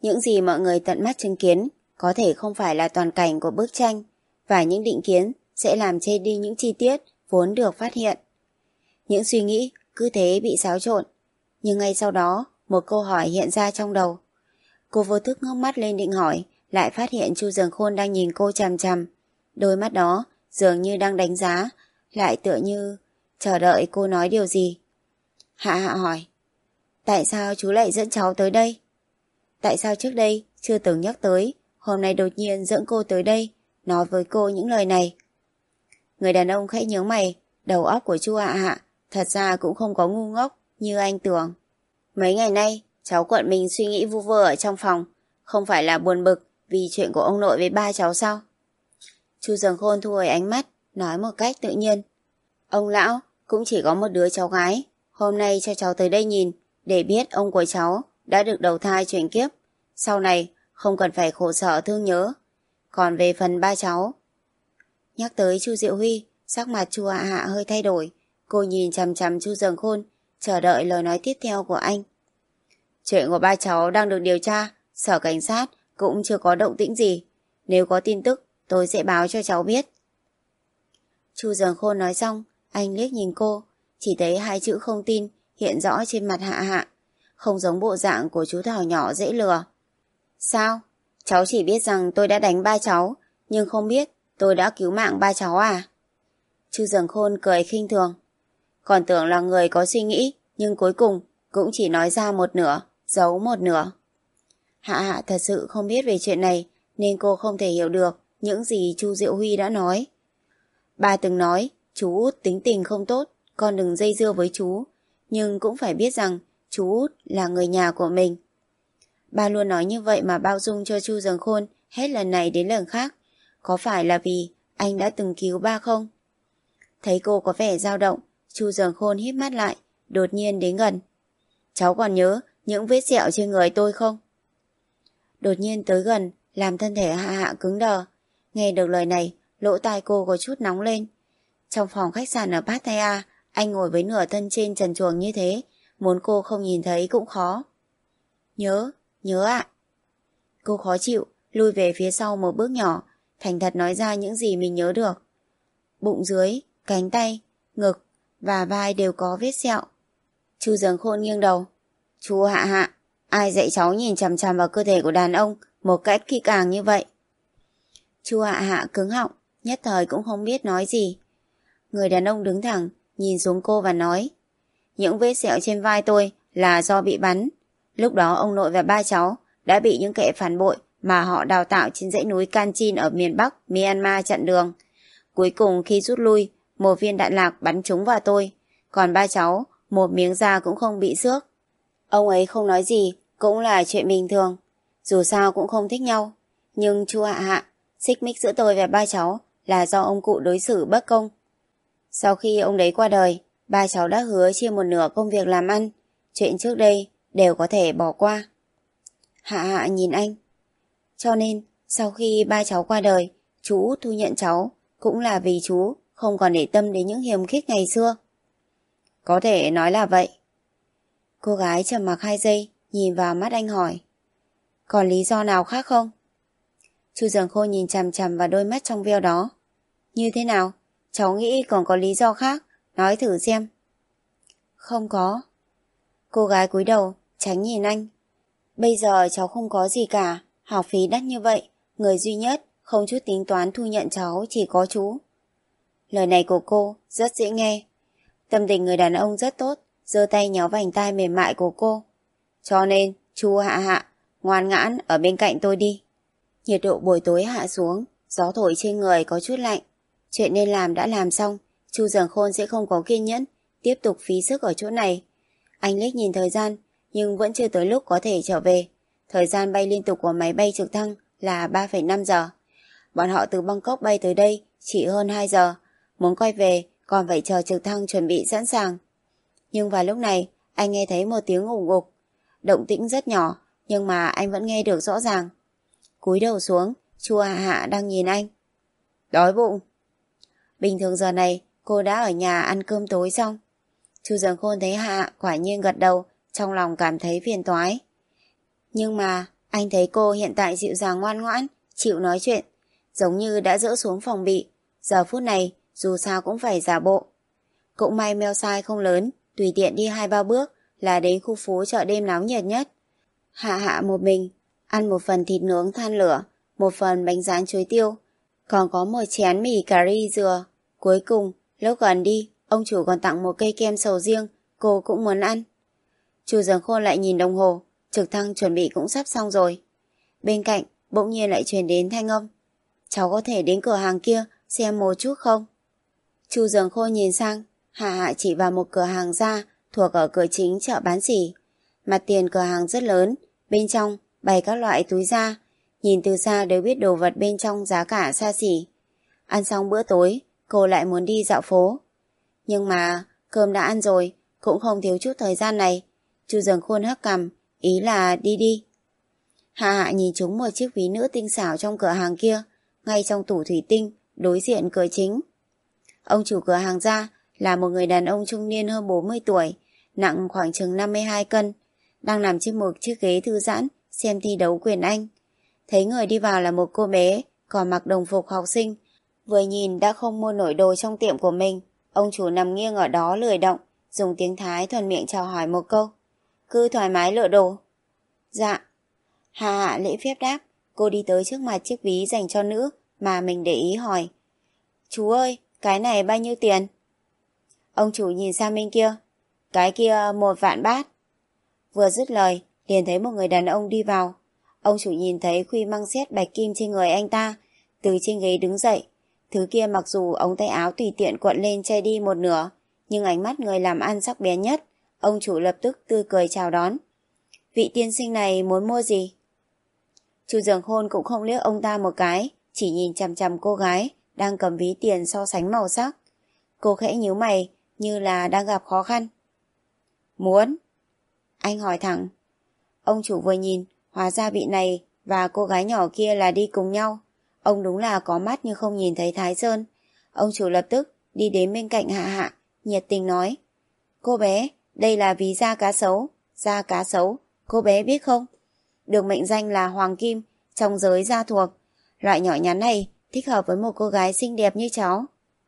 Speaker 1: Những gì mọi người tận mắt chứng kiến có thể không phải là toàn cảnh của bức tranh, và những định kiến sẽ làm chết đi những chi tiết vốn được phát hiện. Những suy nghĩ cứ thế bị xáo trộn, nhưng ngay sau đó một câu hỏi hiện ra trong đầu. Cô vô thức ngước mắt lên định hỏi, lại phát hiện Chu Dường Khôn đang nhìn cô chằm chằm. Đôi mắt đó dường như đang đánh giá, lại tựa như chờ đợi cô nói điều gì. Hạ Hạ hỏi, tại sao chú lại dẫn cháu tới đây? Tại sao trước đây chưa từng nhắc tới, hôm nay đột nhiên dẫn cô tới đây, nói với cô những lời này? Người đàn ông khẽ nhướng mày, đầu óc của Chu Hạ Hạ thật ra cũng không có ngu ngốc như anh tưởng. Mấy ngày nay, cháu quận mình suy nghĩ vu vơ ở trong phòng, không phải là buồn bực vì chuyện của ông nội với ba cháu sao? Chu Dường Khôn thu hồi ánh mắt, nói một cách tự nhiên. Ông lão cũng chỉ có một đứa cháu gái, hôm nay cho cháu tới đây nhìn, để biết ông của cháu đã được đầu thai chuyển kiếp, sau này không cần phải khổ sở thương nhớ. Còn về phần ba cháu... Nhắc tới Chu Diệu Huy, sắc mặt Chu Hạ Hạ hơi thay đổi, cô nhìn chằm chằm Chu Dường Khôn, chờ đợi lời nói tiếp theo của anh. Chuyện của ba cháu đang được điều tra, sở cảnh sát cũng chưa có động tĩnh gì. Nếu có tin tức, tôi sẽ báo cho cháu biết. Chu Dường Khôn nói xong, anh liếc nhìn cô, chỉ thấy hai chữ không tin hiện rõ trên mặt Hạ Hạ, không giống bộ dạng của chú thỏ nhỏ dễ lừa. Sao? Cháu chỉ biết rằng tôi đã đánh ba cháu, nhưng không biết tôi đã cứu mạng ba cháu à? Chu Dường Khôn cười khinh thường. Còn tưởng là người có suy nghĩ, nhưng cuối cùng cũng chỉ nói ra một nửa, giấu một nửa. Hạ Hạ thật sự không biết về chuyện này, nên cô không thể hiểu được những gì Chu Diệu Huy đã nói. Ba từng nói, chú Út tính tình không tốt, con đừng dây dưa với chú, nhưng cũng phải biết rằng chú Út là người nhà của mình. Ba luôn nói như vậy mà bao dung cho Chu Dường Khôn hết lần này đến lần khác. Có phải là vì anh đã từng cứu ba không? Thấy cô có vẻ dao động, Chu Dường Khôn híp mắt lại, đột nhiên đến gần. Cháu còn nhớ những vết sẹo trên người tôi không? Đột nhiên tới gần, làm thân thể Hạ Hạ cứng đờ. Nghe được lời này, lỗ tai cô có chút nóng lên. Trong phòng khách sạn ở Pattaya, anh ngồi với nửa thân trên trần truồng như thế, muốn cô không nhìn thấy cũng khó. Nhớ, nhớ ạ. Cô khó chịu, lui về phía sau một bước nhỏ, thành thật nói ra những gì mình nhớ được. Bụng dưới, cánh tay, ngực và vai đều có vết sẹo. Chu Dường Khôn nghiêng đầu. Chú Hạ Hạ, ai dạy cháu nhìn chằm chằm vào cơ thể của đàn ông một cách kỹ càng như vậy? Chu Hạ Hạ cứng họng, nhất thời cũng không biết nói gì. Người đàn ông đứng thẳng, nhìn xuống cô và nói. Những vết sẹo trên vai tôi là do bị bắn. Lúc đó ông nội và ba cháu đã bị những kẻ phản bội mà họ đào tạo trên dãy núi Kanchin ở miền Bắc Myanmar chặn đường. Cuối cùng khi rút lui, một viên đạn lạc bắn trúng vào tôi, còn ba cháu một miếng da cũng không bị xước. Ông ấy không nói gì, cũng là chuyện bình thường, dù sao cũng không thích nhau. Nhưng Chu Hạ Hạ, xích mích giữa tôi và ba cháu là do ông cụ đối xử bất công. Sau khi ông đấy qua đời, ba cháu đã hứa chia một nửa công việc làm ăn, chuyện trước đây đều có thể bỏ qua. Hạ Hạ nhìn anh. Cho nên, sau khi ba cháu qua đời, chú Út thu nhận cháu, cũng là vì chú không còn để tâm đến những hiềm khích ngày xưa. Có thể nói là vậy. Cô gái trầm mặc hai giây, nhìn vào mắt anh hỏi. Còn lý do nào khác không? Chu Dường Khôn nhìn chằm chằm vào đôi mắt trong veo đó. Như thế nào? Cháu nghĩ còn có lý do khác, nói thử xem. Không có. Cô gái cúi đầu, tránh nhìn anh. Bây giờ cháu không có gì cả, học phí đắt như vậy, người duy nhất không chút tính toán thu nhận cháu chỉ có chú. Lời này của cô rất dễ nghe. Tâm tình người đàn ông rất tốt, giơ tay nhéo vành tai mềm mại của cô. Cho nên, chú Hạ Hạ, ngoan ngãn ở bên cạnh tôi đi. Nhiệt độ buổi tối hạ xuống, gió thổi trên người có chút lạnh. Chuyện nên làm đã làm xong, Chu Dường Khôn sẽ không có kiên nhẫn tiếp tục phí sức ở chỗ này. Anh liếc nhìn thời gian, nhưng vẫn chưa tới lúc có thể trở về. Thời gian bay liên tục của máy bay trực thăng là ba phẩy năm giờ. Bọn họ từ Bangkok bay tới đây chỉ hơn hai giờ. Muốn quay về còn phải chờ trực thăng chuẩn bị sẵn sàng. Nhưng vào lúc này, anh nghe thấy một tiếng ủng ục. Động tĩnh rất nhỏ, nhưng mà anh vẫn nghe được rõ ràng. Cúi đầu xuống, Chu Hạ Hạ đang nhìn anh. Đói bụng. Bình thường giờ này, cô đã ở nhà ăn cơm tối xong. Chu Dường Khôn thấy Hạ quả nhiên gật đầu, trong lòng cảm thấy phiền toái. Nhưng mà, Anh thấy cô hiện tại dịu dàng ngoan ngoãn, chịu nói chuyện, giống như đã dỡ xuống phòng bị. Giờ phút này, dù sao cũng phải giả bộ. Cũng may meo sai không lớn, tùy tiện đi hai ba bước là đến khu phố chợ đêm náo nhiệt nhất. Hạ Hạ một mình, ăn một phần thịt nướng than lửa, một phần bánh rán chuối tiêu, còn có một chén mì cà ri dừa. Cuối cùng, lúc gần đi, ông chủ còn tặng một cây kem sầu riêng, cô cũng muốn ăn. Chu Dường Khôn lại nhìn đồng hồ, trực thăng chuẩn bị cũng sắp xong rồi. Bên cạnh, bỗng nhiên lại truyền đến thanh âm. Cháu có thể đến cửa hàng kia xem một chút không? Chu Dường Khôn nhìn sang, Hạ Hạ chỉ vào một cửa hàng da thuộc ở cửa chính chợ bán sỉ. Mặt tiền cửa hàng rất lớn, bên trong bày các loại túi da, nhìn từ xa đều biết đồ vật bên trong giá cả xa xỉ. Ăn xong bữa tối, cô lại muốn đi dạo phố. Nhưng mà cơm đã ăn rồi, cũng không thiếu chút thời gian này. Chu Dường Khôn hất cằm, ý là đi đi. Hạ Hạ nhìn trúng một chiếc ví nữ tinh xảo trong cửa hàng kia, ngay trong tủ thủy tinh, đối diện cửa chính. Ông chủ cửa hàng da là một người đàn ông trung niên hơn bốn mươi tuổi, nặng khoảng chừng năm mươi hai cân, đang nằm trên một chiếc ghế thư giãn xem thi đấu quyền Anh. Thấy người đi vào là một cô bé, còn mặc đồng phục học sinh, vừa nhìn đã không mua nổi đồ trong tiệm của mình. Ông chủ nằm nghiêng ở đó lười động, dùng tiếng Thái thuần miệng chào hỏi một câu. Cứ thoải mái lựa đồ. Dạ. Hạ Hạ lễ phép đáp, cô đi tới trước mặt chiếc ví dành cho nữ mà mình để ý hỏi. Chú ơi, cái này bao nhiêu tiền? Ông chủ nhìn sang bên kia. Cái kia một vạn bát. Vừa dứt lời, liền thấy một người đàn ông đi vào. Ông chủ nhìn thấy khuy măng xét bạch kim trên người anh ta, từ trên ghế đứng dậy. Thứ kia mặc dù ống tay áo tùy tiện cuộn lên che đi một nửa, nhưng ánh mắt người làm ăn sắc bén nhất. Ông chủ lập tức tươi cười chào đón. Vị tiên sinh này muốn mua gì? Chu Dường Khôn cũng không liếc ông ta một cái, chỉ nhìn chằm chằm cô gái đang cầm ví tiền so sánh màu sắc. Cô khẽ nhíu mày, như là đang gặp khó khăn. Muốn? Anh hỏi thẳng. Ông chủ vừa nhìn, hóa ra vị này và cô gái nhỏ kia là đi cùng nhau. Ông đúng là có mắt nhưng không nhìn thấy Thái Sơn. Ông chủ lập tức đi đến bên cạnh Hạ Hạ, nhiệt tình nói. Cô bé, đây là ví da cá sấu. Da cá sấu, cô bé biết không? Được mệnh danh là hoàng kim trong giới da thuộc. Loại nhỏ nhắn này thích hợp với một cô gái xinh đẹp như cháu.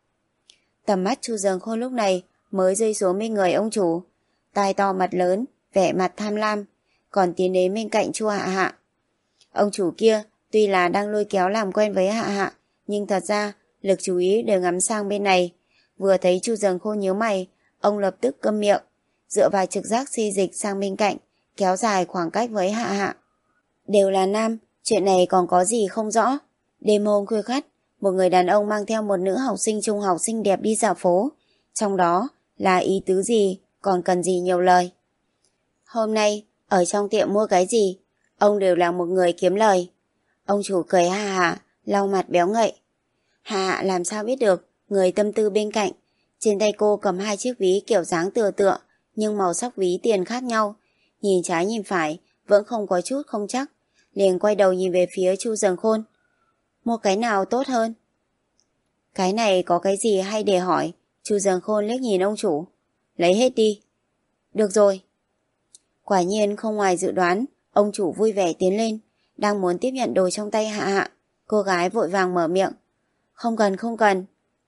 Speaker 1: Tầm mắt Chu Dường Khôn lúc này mới rơi xuống bên người ông chủ. Tai to mặt lớn, vẻ mặt tham lam, còn tiến đến bên cạnh Chu Hạ Hạ. Ông chủ kia tuy là đang lôi kéo làm quen với Hạ Hạ, nhưng thật ra lực chú ý đều ngắm sang bên này. Vừa thấy Chu Dường Khôn nhíu mày, ông lập tức câm miệng, dựa vào trực giác xê dịch sang bên cạnh, kéo dài khoảng cách với Hạ Hạ. Đều là nam, chuyện này còn có gì không rõ. Đêm hôm khuya khoắt, một người đàn ông mang theo một nữ học sinh trung học xinh đẹp đi dạo phố. Trong đó là ý tứ gì, còn cần gì nhiều lời. Hôm nay, ở trong tiệm mua cái gì, ông đều là một người kiếm lời. Ông chủ cười ha hả, lau mặt béo ngậy. Hạ Hạ làm sao biết được người tâm tư bên cạnh. Trên tay cô cầm hai chiếc ví kiểu dáng tựa tựa, nhưng màu sắc ví tiền khác nhau. Nhìn trái nhìn phải, vẫn không có chút không chắc. Liền quay đầu nhìn về phía Chu Dường Khôn. Mua cái nào tốt hơn? Cái này có cái gì hay để hỏi? Chu Dường Khôn liếc nhìn ông chủ. Lấy hết đi. Được rồi. Quả nhiên không ngoài dự đoán, ông chủ vui vẻ tiến lên, đang muốn tiếp nhận đồ trong tay Hạ Hạ. Cô gái vội vàng mở miệng. Không cần không cần.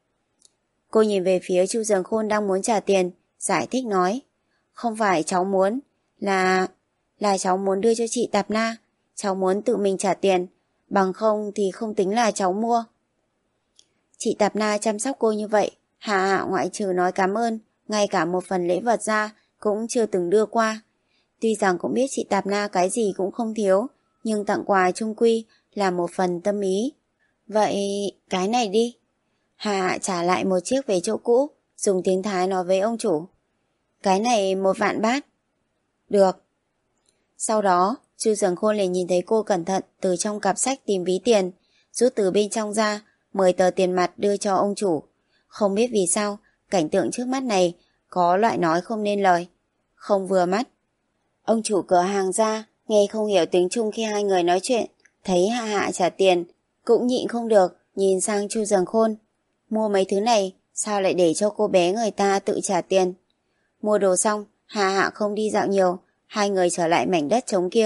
Speaker 1: Cô nhìn về phía Chu Dường Khôn đang muốn trả tiền, giải thích nói. Không phải cháu muốn, là... là cháu muốn đưa cho chị Tạp Na. Cháu muốn tự mình trả tiền, bằng không thì không tính là cháu mua. Chị Tạp Na chăm sóc cô như vậy, Hạ Hạ ngoại trừ nói cảm ơn, ngay cả một phần lễ vật ra cũng chưa từng đưa qua. Tuy rằng cũng biết chị Tạp Na cái gì cũng không thiếu, nhưng tặng quà chung quy là một phần tâm ý. Vậy cái này đi. Hạ Hạ trả lại một chiếc về chỗ cũ, dùng tiếng Thái nói với ông chủ. Cái này một vạn bát. Được. Sau đó, Chu Dường Khôn liền nhìn thấy cô cẩn thận từ trong cặp sách tìm ví tiền, rút từ bên trong ra mười tờ tiền mặt đưa cho ông chủ. Không biết vì sao, cảnh tượng trước mắt này có loại nói không nên lời, không vừa mắt. Ông chủ cửa hàng ra, nghe không hiểu tiếng Trung khi hai người nói chuyện, thấy Hạ Hạ trả tiền, cũng nhịn không được, nhìn sang Chu Dường Khôn. Mua mấy thứ này, sao lại để cho cô bé người ta tự trả tiền? Mua đồ xong, Hạ Hạ không đi dạo nhiều, hai người trở lại mảnh đất trống kia,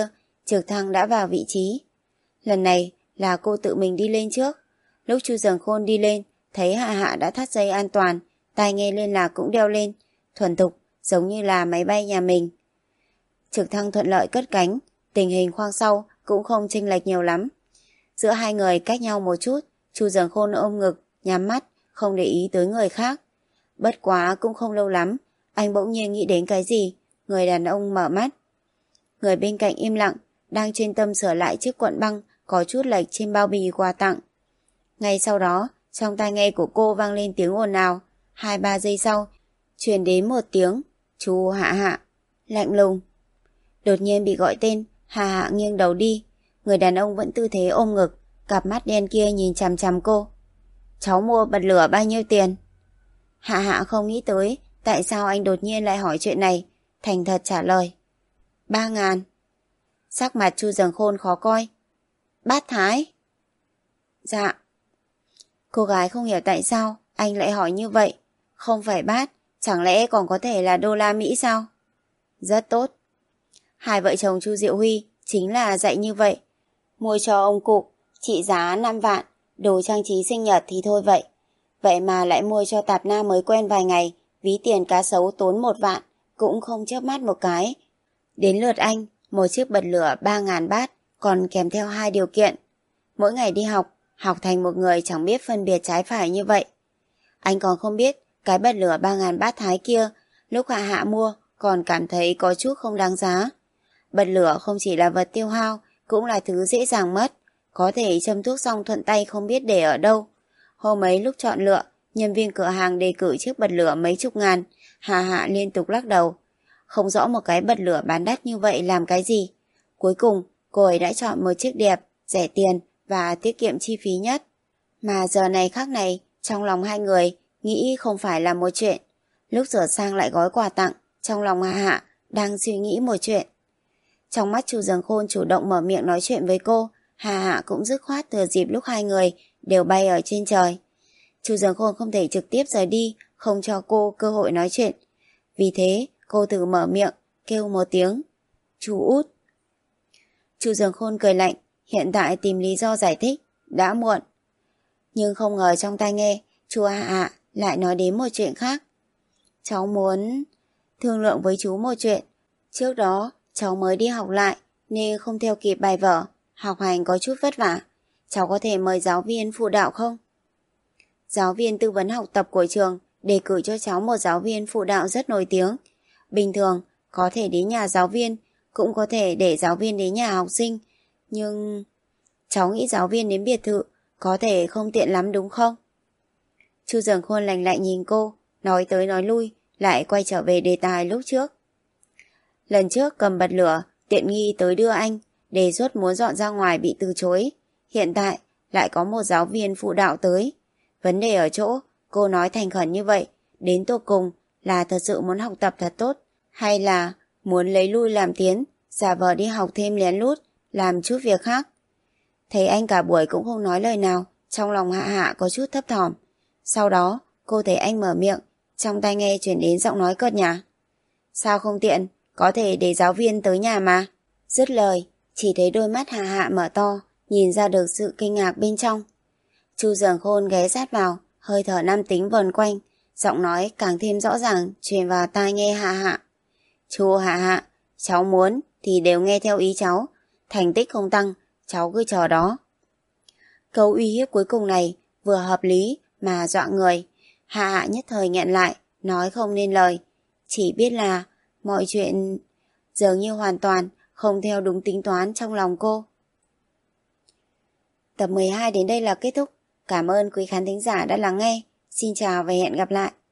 Speaker 1: trực thăng đã vào vị trí. Lần này là cô tự mình đi lên trước. Lúc Chu Dần Khôn đi lên, thấy Hạ Hạ đã thắt dây an toàn, tai nghe liên lạc cũng đeo lên, thuần thục giống như là máy bay nhà mình. Trực thăng thuận lợi cất cánh, tình hình khoang sau cũng không chênh lệch nhiều lắm. Giữa hai người cách nhau một chút, Chu Dần Khôn ôm ngực, nhắm mắt, không để ý tới người khác. Bất quá cũng không lâu lắm, anh bỗng nhiên nghĩ đến cái gì, người đàn ông mở mắt. Người bên cạnh im lặng, đang chuyên tâm sửa lại chiếc cuộn băng có chút lệch trên bao bì quà tặng. Ngay sau đó, trong tai nghe của cô vang lên tiếng ồn ào, hai ba giây sau, truyền đến một tiếng, chú Hạ Hạ, lạnh lùng. Đột nhiên bị gọi tên, Hạ Hạ nghiêng đầu đi, người đàn ông vẫn tư thế ôm ngực, cặp mắt đen kia nhìn chằm chằm cô. Cháu mua bật lửa bao nhiêu tiền? Hạ Hạ không nghĩ tới tại sao anh đột nhiên lại hỏi chuyện này, thành thật trả lời. Ba ngàn. Sắc mặt Chu Dần Khôn khó coi. Bát Thái? Dạ. Cô gái không hiểu tại sao anh lại hỏi như vậy. Không phải bát, chẳng lẽ còn có thể là đô la Mỹ sao? Rất tốt. Hai vợ chồng Chu Diệu Huy chính là dạy như vậy. Mua cho ông cụ trị giá năm vạn, đồ trang trí sinh nhật thì thôi vậy. Vậy mà lại mua cho tạp na mới quen vài ngày, ví tiền cá sấu tốn một vạn, cũng không chớp mắt một cái. Đến lượt anh, một chiếc bật lửa ba ngàn bát, còn kèm theo hai điều kiện. Mỗi ngày đi học, học thành một người chẳng biết phân biệt trái phải như vậy. Anh còn không biết, cái bật lửa ba ngàn bát Thái kia, lúc Hạ Hạ mua, còn cảm thấy có chút không đáng giá. Bật lửa không chỉ là vật tiêu hao, cũng là thứ dễ dàng mất, có thể châm thuốc xong thuận tay không biết để ở đâu. Hôm ấy lúc chọn lựa, nhân viên cửa hàng đề cử chiếc bật lửa mấy chục ngàn, Hạ Hạ liên tục lắc đầu. Không rõ một cái bật lửa bán đắt như vậy làm cái gì. Cuối cùng, cô ấy đã chọn một chiếc đẹp, rẻ tiền và tiết kiệm chi phí nhất. Mà giờ này khắc này, trong lòng hai người, nghĩ không phải là một chuyện. Lúc sửa sang lại gói quà tặng, trong lòng Hạ Hạ đang suy nghĩ một chuyện. Trong mắt Chu Dần Khôn chủ động mở miệng nói chuyện với cô, Hạ Hạ cũng dứt khoát thừa dịp lúc hai người đều bay ở trên trời. Chu Dần Khôn không thể trực tiếp rời đi, không cho cô cơ hội nói chuyện. Vì thế, cô thử mở miệng, kêu một tiếng, chú út. Chu Dần Khôn cười lạnh, hiện tại tìm lý do giải thích, đã muộn. Nhưng không ngờ trong tai nghe, chú Hạ Hạ lại nói đến một chuyện khác. Cháu muốn thương lượng với chú một chuyện. Trước đó, cháu mới đi học lại, nên không theo kịp bài vở, học hành có chút vất vả. Cháu có thể mời giáo viên phụ đạo không? Giáo viên tư vấn học tập của trường đề cử cho cháu một giáo viên phụ đạo rất nổi tiếng. Bình thường, có thể đến nhà giáo viên, cũng có thể để giáo viên đến nhà học sinh. Nhưng cháu nghĩ giáo viên đến biệt thự có thể không tiện lắm đúng không? Chu Dần Khôn lạnh lạnh nhìn cô, nói tới nói lui, lại quay trở về đề tài lúc trước. Lần trước cầm bật lửa, tiện nghi tới đưa anh, đề xuất muốn dọn ra ngoài bị từ chối. Hiện tại, lại có một giáo viên phụ đạo tới. Vấn đề ở chỗ, cô nói thành khẩn như vậy, đến tột cùng là thật sự muốn học tập thật tốt, hay là muốn lấy lui làm tiến, giả vờ đi học thêm lén lút, làm chút việc khác. Thấy anh cả buổi cũng không nói lời nào, trong lòng Hạ Hạ có chút thấp thỏm. Sau đó, cô thấy anh mở miệng, trong tai nghe chuyển đến giọng nói cợt nhả. Sao không tiện, có thể để giáo viên tới nhà mà. Dứt lời, chỉ thấy đôi mắt Hạ Hạ mở to, nhìn ra được sự kinh ngạc bên trong. Chu Dần Khôn ghé sát vào, hơi thở nam tính vần quanh, giọng nói càng thêm rõ ràng truyền vào tai nghe Hạ Hạ. Chu Hạ Hạ, cháu muốn thì đều nghe theo ý cháu, thành tích không tăng, cháu cứ chờ đó. Câu uy hiếp cuối cùng này vừa hợp lý mà dọa người. Hạ Hạ nhất thời nghẹn lại, nói không nên lời, chỉ biết là mọi chuyện dường như hoàn toàn không theo đúng tính toán trong lòng cô. Tập mười hai đến đây là kết thúc. Cảm ơn quý khán thính giả đã lắng nghe. Xin chào và hẹn gặp lại.